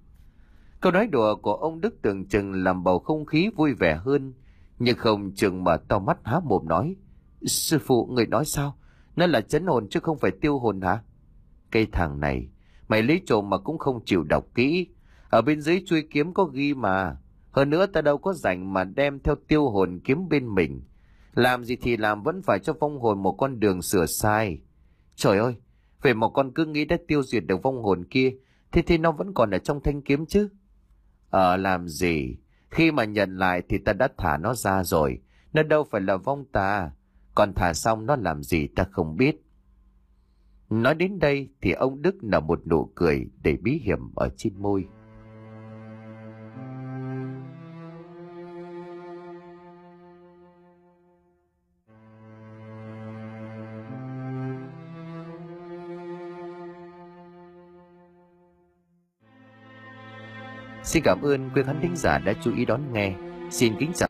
[SPEAKER 1] Câu nói đùa của ông Đức tưởng chừng làm bầu không khí vui vẻ hơn, nhưng không chừng mở to mắt há mồm nói: Sư phụ, người nói sao? Nó là chấn hồn chứ không phải tiêu hồn hả? Cái thằng này, mày lấy trộm mà cũng không chịu đọc kỹ. Ở bên dưới chuôi kiếm có ghi mà. Hơn nữa ta đâu có rảnh mà đem theo tiêu hồn kiếm bên mình. Làm gì thì làm, vẫn phải cho vong hồn một con đường sửa sai. Trời ơi, vậy mà con cứ nghĩ đã tiêu diệt được vong hồn kia, thế thì nó vẫn còn ở trong thanh kiếm chứ? Ờ, làm gì? Khi mà nhận lại thì ta đã thả nó ra rồi. Nó đâu phải là vong ta. Còn thả xong nó làm gì ta không biết. Nói đến đây thì ông Đức nở một nụ cười đầy bí hiểm ở trên môi. Xin cảm ơn quý khán thính giả đã chú ý đón nghe. Xin kính chào.